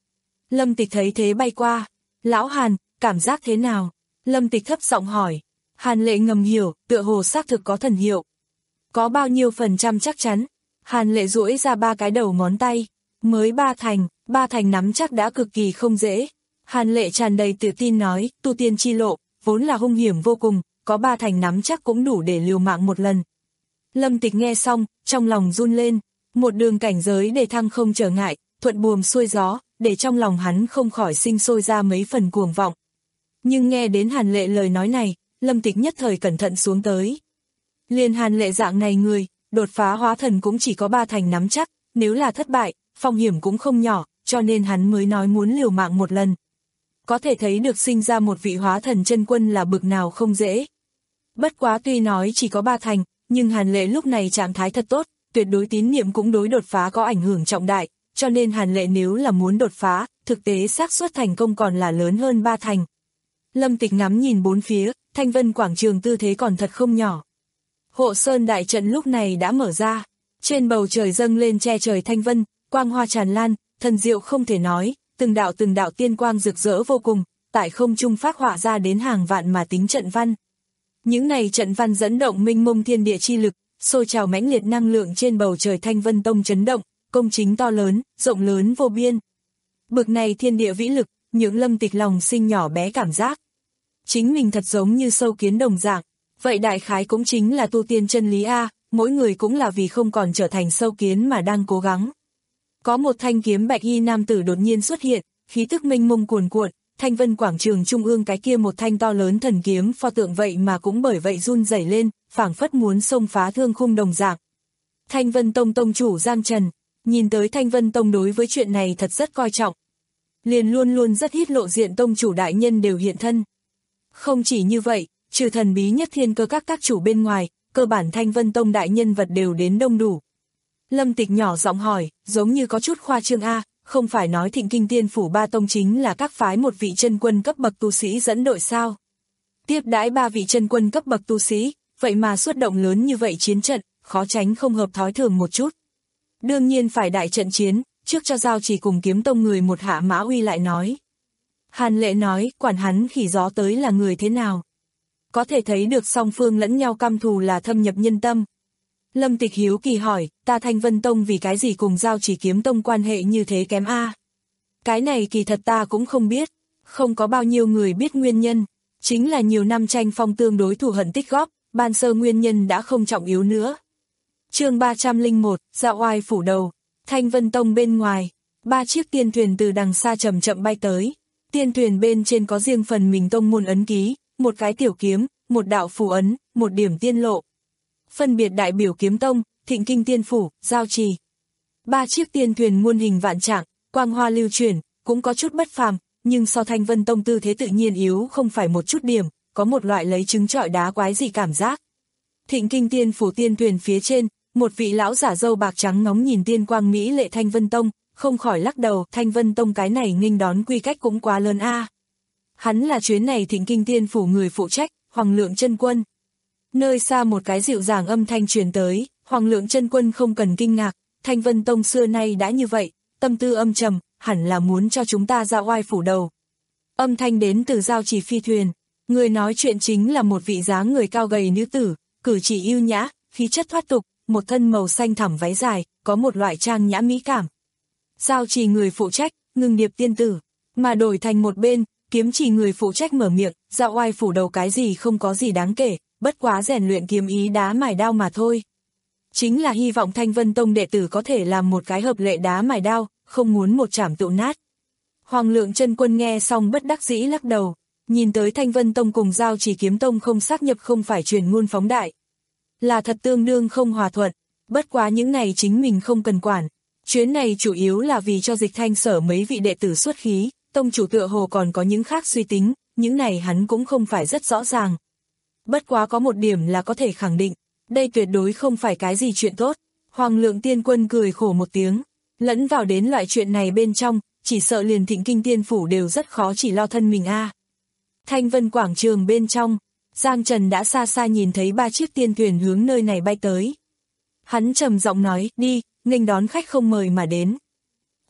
Lâm Tịch thấy thế bay qua. Lão Hàn, cảm giác thế nào? Lâm Tịch thấp giọng hỏi. Hàn Lệ ngầm hiểu, tựa hồ xác thực có thần hiệu. Có bao nhiêu phần trăm chắc chắn? Hàn Lệ duỗi ra ba cái đầu ngón tay. Mới ba thành, ba thành nắm chắc đã cực kỳ không dễ. Hàn Lệ tràn đầy tự tin nói, tu tiên chi lộ, vốn là hung hiểm vô cùng, có ba thành nắm chắc cũng đủ để liều mạng một lần. Lâm Tịch nghe xong, trong lòng run lên, một đường cảnh giới để thăng không trở ngại, thuận buồm xuôi gió, để trong lòng hắn không khỏi sinh sôi ra mấy phần cuồng vọng. Nhưng nghe đến Hàn Lệ lời nói này, Lâm Tịch nhất thời cẩn thận xuống tới. Liền Hàn Lệ dạng này người, đột phá hóa thần cũng chỉ có ba thành nắm chắc, nếu là thất bại, phong hiểm cũng không nhỏ, cho nên hắn mới nói muốn liều mạng một lần. Có thể thấy được sinh ra một vị hóa thần chân quân là bực nào không dễ. Bất quá tuy nói chỉ có ba thành, nhưng Hàn Lệ lúc này trạng thái thật tốt, tuyệt đối tín niệm cũng đối đột phá có ảnh hưởng trọng đại, cho nên Hàn Lệ nếu là muốn đột phá, thực tế xác suất thành công còn là lớn hơn ba thành. Lâm Tịch ngắm nhìn bốn phía, Thanh Vân quảng trường tư thế còn thật không nhỏ. Hộ Sơn đại trận lúc này đã mở ra, trên bầu trời dâng lên che trời thanh vân, quang hoa tràn lan, thần diệu không thể nói, từng đạo từng đạo tiên quang rực rỡ vô cùng, tại không trung phát họa ra đến hàng vạn mà tính trận văn. Những này trận văn dẫn động mênh mông thiên địa chi lực, sôi trào mãnh liệt năng lượng trên bầu trời Thanh Vân Tông chấn động, công chính to lớn, rộng lớn vô biên. Bực này thiên địa vĩ lực, những Lâm Tịch lòng sinh nhỏ bé cảm giác. Chính mình thật giống như sâu kiến đồng dạng, vậy đại khái cũng chính là tu tiên chân lý A, mỗi người cũng là vì không còn trở thành sâu kiến mà đang cố gắng. Có một thanh kiếm bạch y nam tử đột nhiên xuất hiện, khí tức mênh mông cuồn cuộn, Thanh Vân quảng trường trung ương cái kia một thanh to lớn thần kiếm pho tượng vậy mà cũng bởi vậy run rẩy lên, phảng phất muốn xông phá thương khung đồng dạng. Thanh Vân Tông tông chủ Giang Trần, nhìn tới Thanh Vân Tông đối với chuyện này thật rất coi trọng. Liền luôn luôn rất ít lộ diện tông chủ đại nhân đều hiện thân. Không chỉ như vậy, trừ thần bí nhất thiên cơ các các chủ bên ngoài, cơ bản Thanh Vân Tông đại nhân vật đều đến đông đủ. Lâm Tịch nhỏ giọng hỏi, giống như có chút khoa trương A, không phải nói Thịnh Kinh Tiên Phủ ba tông chính là các phái một vị chân quân cấp bậc tu sĩ dẫn đội sao? Tiếp đãi ba vị chân quân cấp bậc tu sĩ, vậy mà xuất động lớn như vậy chiến trận, khó tránh không hợp thói thường một chút. Đương nhiên phải đại trận chiến, trước cho Giao Chỉ cùng Kiếm Tông người một hạ mã uy lại nói. Hàn Lệ nói, quản hắn khỉ gió tới là người thế nào? Có thể thấy được song phương lẫn nhau căm thù là thâm nhập nhân tâm. Lâm Tịch hiếu kỳ hỏi, ta Thanh Vân Tông vì cái gì cùng Giao Chỉ Kiếm Tông quan hệ như thế kém a? Cái này kỳ thật ta cũng không biết, không có bao nhiêu người biết nguyên nhân, chính là nhiều năm tranh phong tương đối thù hận tích góp, ban sơ nguyên nhân đã không trọng yếu nữa. Chương ba trăm lẻ một, Dạo oai phủ đầu, Thanh Vân Tông bên ngoài, ba chiếc tiên thuyền từ đằng xa chậm chậm bay tới, tiên thuyền bên trên có riêng phần mình tông môn ấn ký, một cái tiểu kiếm, một đạo phù ấn, một điểm tiên lộ. Phân biệt đại biểu Kiếm Tông, Thịnh Kinh Tiên Phủ, Giao Trì. Ba chiếc tiên thuyền muôn hình vạn trạng, quang hoa lưu chuyển, cũng có chút bất phàm, nhưng so Thanh Vân Tông tư thế tự nhiên yếu không phải một chút điểm, có một loại lấy trứng trọi đá quái dị cảm giác. Thịnh Kinh Tiên Phủ tiên thuyền phía trên, một vị lão giả râu bạc trắng ngóng nhìn tiên quang mỹ lệ Thanh Vân Tông, không khỏi lắc đầu, Thanh Vân Tông cái này nghênh đón quy cách cũng quá lớn a. Hắn là chuyến này Thịnh Kinh Tiên Phủ người phụ trách, Hoàng Lượng Chân Quân. Nơi xa một cái dịu dàng âm thanh truyền tới, Hoàng Lượng Chân Quân không cần kinh ngạc, Thanh Vân Tông xưa nay đã như vậy, tâm tư âm trầm, hẳn là muốn cho chúng ta ra oai phủ đầu. Âm thanh đến từ Giao Chỉ phi thuyền, người nói chuyện chính là một vị dáng người cao gầy nữ tử, cử chỉ yêu nhã, khí chất thoát tục, một thân màu xanh thẳm váy dài, có một loại trang nhã mỹ cảm. Giao Chỉ người phụ trách, Ngưng Điệp tiên tử, mà đổi thành một bên, Kiếm Chỉ người phụ trách mở miệng, ra oai phủ đầu cái gì không có gì đáng kể, bất quá rèn luyện kiếm ý đá mài đao mà thôi. Chính là hy vọng Thanh Vân Tông đệ tử có thể làm một cái hợp lệ đá mài đao, không muốn một chảm tựu nát. Hoàng Lượng Chân Quân nghe xong bất đắc dĩ lắc đầu, nhìn tới Thanh Vân Tông cùng Giao Chỉ Kiếm Tông không xác nhập không phải truyền ngôn phóng đại. Là thật tương đương không hòa thuận, bất quá những này chính mình không cần quản. Chuyến này chủ yếu là vì cho Dịch Thanh Sở mấy vị đệ tử xuất khí, tông chủ tựa hồ còn có những khác suy tính, những này hắn cũng không phải rất rõ ràng. Bất quá có một điểm là có thể khẳng định, đây tuyệt đối không phải cái gì chuyện tốt. Hoàng Lượng Tiên Quân cười khổ một tiếng, lẫn vào đến loại chuyện này bên trong, chỉ sợ liền Thịnh Kinh Tiên Phủ đều rất khó chỉ lo thân mình a. À. Thanh Vân quảng trường bên trong, Giang Trần đã xa xa nhìn thấy ba chiếc tiên thuyền hướng nơi này bay tới. Hắn trầm giọng nói, đi, nghênh đón khách không mời mà đến.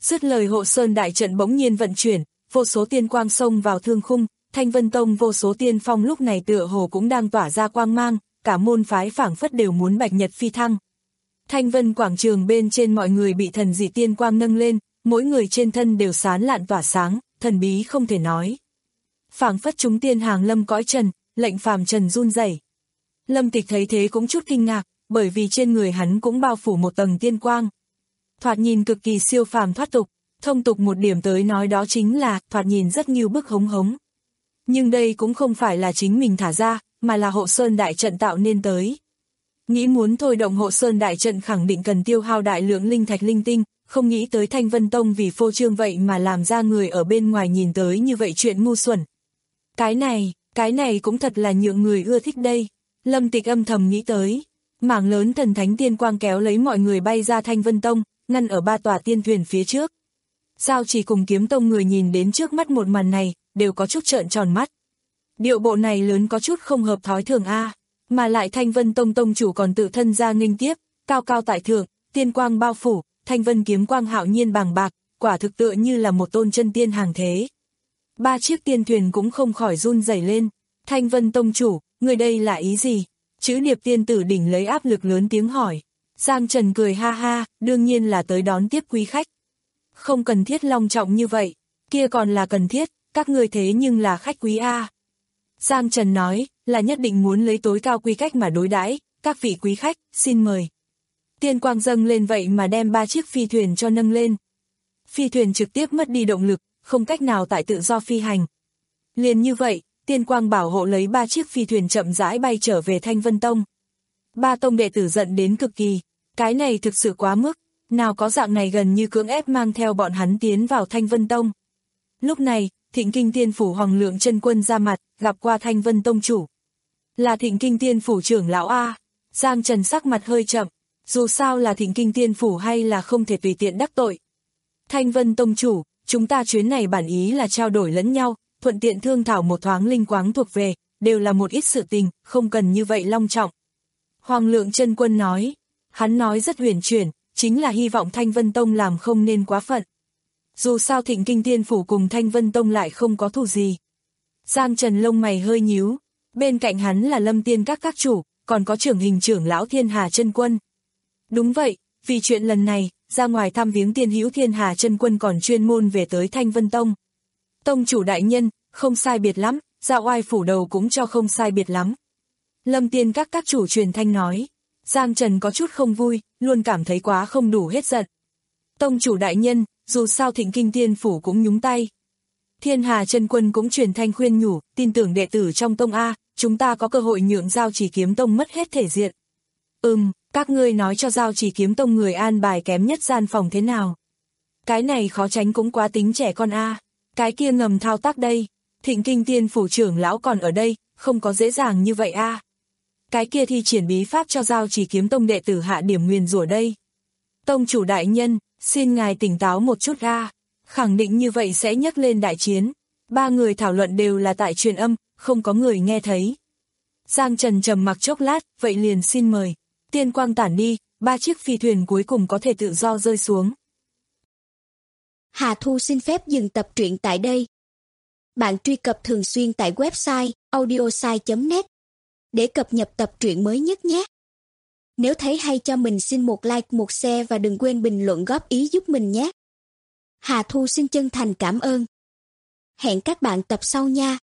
Dứt lời hộ sơn đại trận bỗng nhiên vận chuyển, vô số tiên quang xông vào thương khung, Thanh Vân Tông vô số tiên phong lúc này tựa hồ cũng đang tỏa ra quang mang, cả môn phái phảng phất đều muốn bạch nhật phi thăng. Thanh Vân quảng trường bên trên mọi người bị thần dị tiên quang nâng lên, mỗi người trên thân đều sáng lạn tỏa sáng, thần bí không thể nói. Phảng phất chúng tiên hàng lâm cõi trần, lệnh phàm trần run rẩy. Lâm Tịch thấy thế cũng chút kinh ngạc, bởi vì trên người hắn cũng bao phủ một tầng tiên quang. Thoạt nhìn cực kỳ siêu phàm thoát tục, thông tục một điểm tới nói đó chính là thoạt nhìn rất như bức hống hống. Nhưng đây cũng không phải là chính mình thả ra, mà là hộ sơn đại trận tạo nên tới. Nghĩ muốn thôi động hộ sơn đại trận khẳng định cần tiêu hao đại lượng linh thạch linh tinh, không nghĩ tới Thanh Vân Tông vì phô trương vậy mà làm ra người ở bên ngoài nhìn tới như vậy chuyện ngu xuẩn. Cái này, cái này cũng thật là nhượng người ưa thích đây. Lâm Tịch âm thầm nghĩ tới. Mảng lớn thần thánh tiên quang kéo lấy mọi người bay ra Thanh Vân Tông, ngăn ở ba tòa tiên thuyền phía trước. Giao Chỉ cùng Kiếm Tông người nhìn đến trước mắt một màn này, đều có chút trợn tròn mắt. Điệu bộ này lớn có chút không hợp thói thường a, mà lại Thanh Vân Tông tông chủ còn tự thân ra nghênh tiếp, cao cao tại thượng, tiên quang bao phủ, Thanh Vân kiếm quang hạo nhiên bàng bạc, quả thực tựa như là một tôn chân tiên hàng thế. Ba chiếc tiên thuyền cũng không khỏi run rẩy lên. Thanh Vân tông chủ, người đây là ý gì? Chữ Điệp tiên tử đỉnh lấy áp lực lớn tiếng hỏi. Giang Trần cười ha ha, đương nhiên là tới đón tiếp quý khách. Không cần thiết long trọng như vậy, kia còn là cần thiết, các người thế nhưng là khách quý a. Giang Trần nói, là nhất định muốn lấy tối cao quy cách mà đối đãi, các vị quý khách, xin mời. Tiên quang dâng lên vậy mà đem ba chiếc phi thuyền cho nâng lên. Phi thuyền trực tiếp mất đi động lực, không cách nào tại tự do phi hành. Liền như vậy, tiên quang bảo hộ lấy ba chiếc phi thuyền chậm rãi bay trở về Thanh Vân Tông. Ba tông đệ tử giận đến cực kỳ, cái này thực sự quá mức, nào có dạng này gần như cưỡng ép mang theo bọn hắn tiến vào Thanh Vân Tông. Lúc này, Thịnh Kinh Tiên Phủ Hoàng Lượng Chân Quân ra mặt, gặp qua Thanh Vân Tông chủ. Là Thịnh Kinh Tiên Phủ trưởng lão A. Giang Trần sắc mặt hơi chậm, dù sao là Thịnh Kinh Tiên Phủ hay là không thể tùy tiện đắc tội. Thanh Vân Tông chủ, chúng ta chuyến này bản ý là trao đổi lẫn nhau, thuận tiện thương thảo một thoáng linh quáng thuộc về, đều là một ít sự tình, không cần như vậy long trọng. Hoàng Lượng Chân Quân nói, hắn nói rất huyền chuyển, chính là hy vọng Thanh Vân Tông làm không nên quá phận. Dù sao Thịnh Kinh Tiên Phủ cùng Thanh Vân Tông lại không có thù gì. Giang Trần lông mày hơi nhíu, bên cạnh hắn là Lâm Tiên các các chủ, còn có trưởng hình trưởng lão Thiên Hà Chân Quân. Đúng vậy, vì chuyện lần này, ra ngoài thăm viếng tiên hữu Thiên Hà Chân Quân còn chuyên môn về tới Thanh Vân Tông. Tông chủ đại nhân, không sai biệt lắm, Dạ Oai phủ đầu cũng cho không sai biệt lắm. Lâm Tiên các các chủ truyền thanh nói. Giang Trần có chút không vui, luôn cảm thấy quá không đủ hết giận. Tông chủ đại nhân, dù sao Thịnh Kinh Tiên Phủ cũng nhúng tay. Thiên Hà Chân Quân cũng truyền thanh khuyên nhủ, tin tưởng đệ tử trong tông A, chúng ta có cơ hội nhượng Giao Chỉ Kiếm Tông mất hết thể diện. Ừm, các ngươi nói cho Giao Chỉ Kiếm Tông người an bài kém nhất gian phòng thế nào? Cái này khó tránh cũng quá tính trẻ con A, cái kia ngầm thao tác đây. Thịnh Kinh Tiên Phủ trưởng lão còn ở đây, không có dễ dàng như vậy A. Cái kia thi triển bí pháp cho Giao Chỉ Kiếm Tông đệ tử hạ điểm nguyền rủa đây. Tông chủ đại nhân, xin ngài tỉnh táo một chút a, khẳng định như vậy sẽ nhấc lên đại chiến. Ba người thảo luận đều là tại truyền âm, không có người nghe thấy. Giang Trần trầm mặc chốc lát, vậy liền xin mời. Tiên quang tản đi, ba chiếc phi thuyền cuối cùng có thể tự do rơi xuống. Hà Thu xin phép dừng tập truyện tại đây. Bạn truy cập thường xuyên tại website audiosai chấm net để cập nhật tập truyện mới nhất nhé. Nếu thấy hay cho mình xin một like, một share và đừng quên bình luận góp ý giúp mình nhé. Hà Thu xin chân thành cảm ơn. Hẹn các bạn tập sau nha.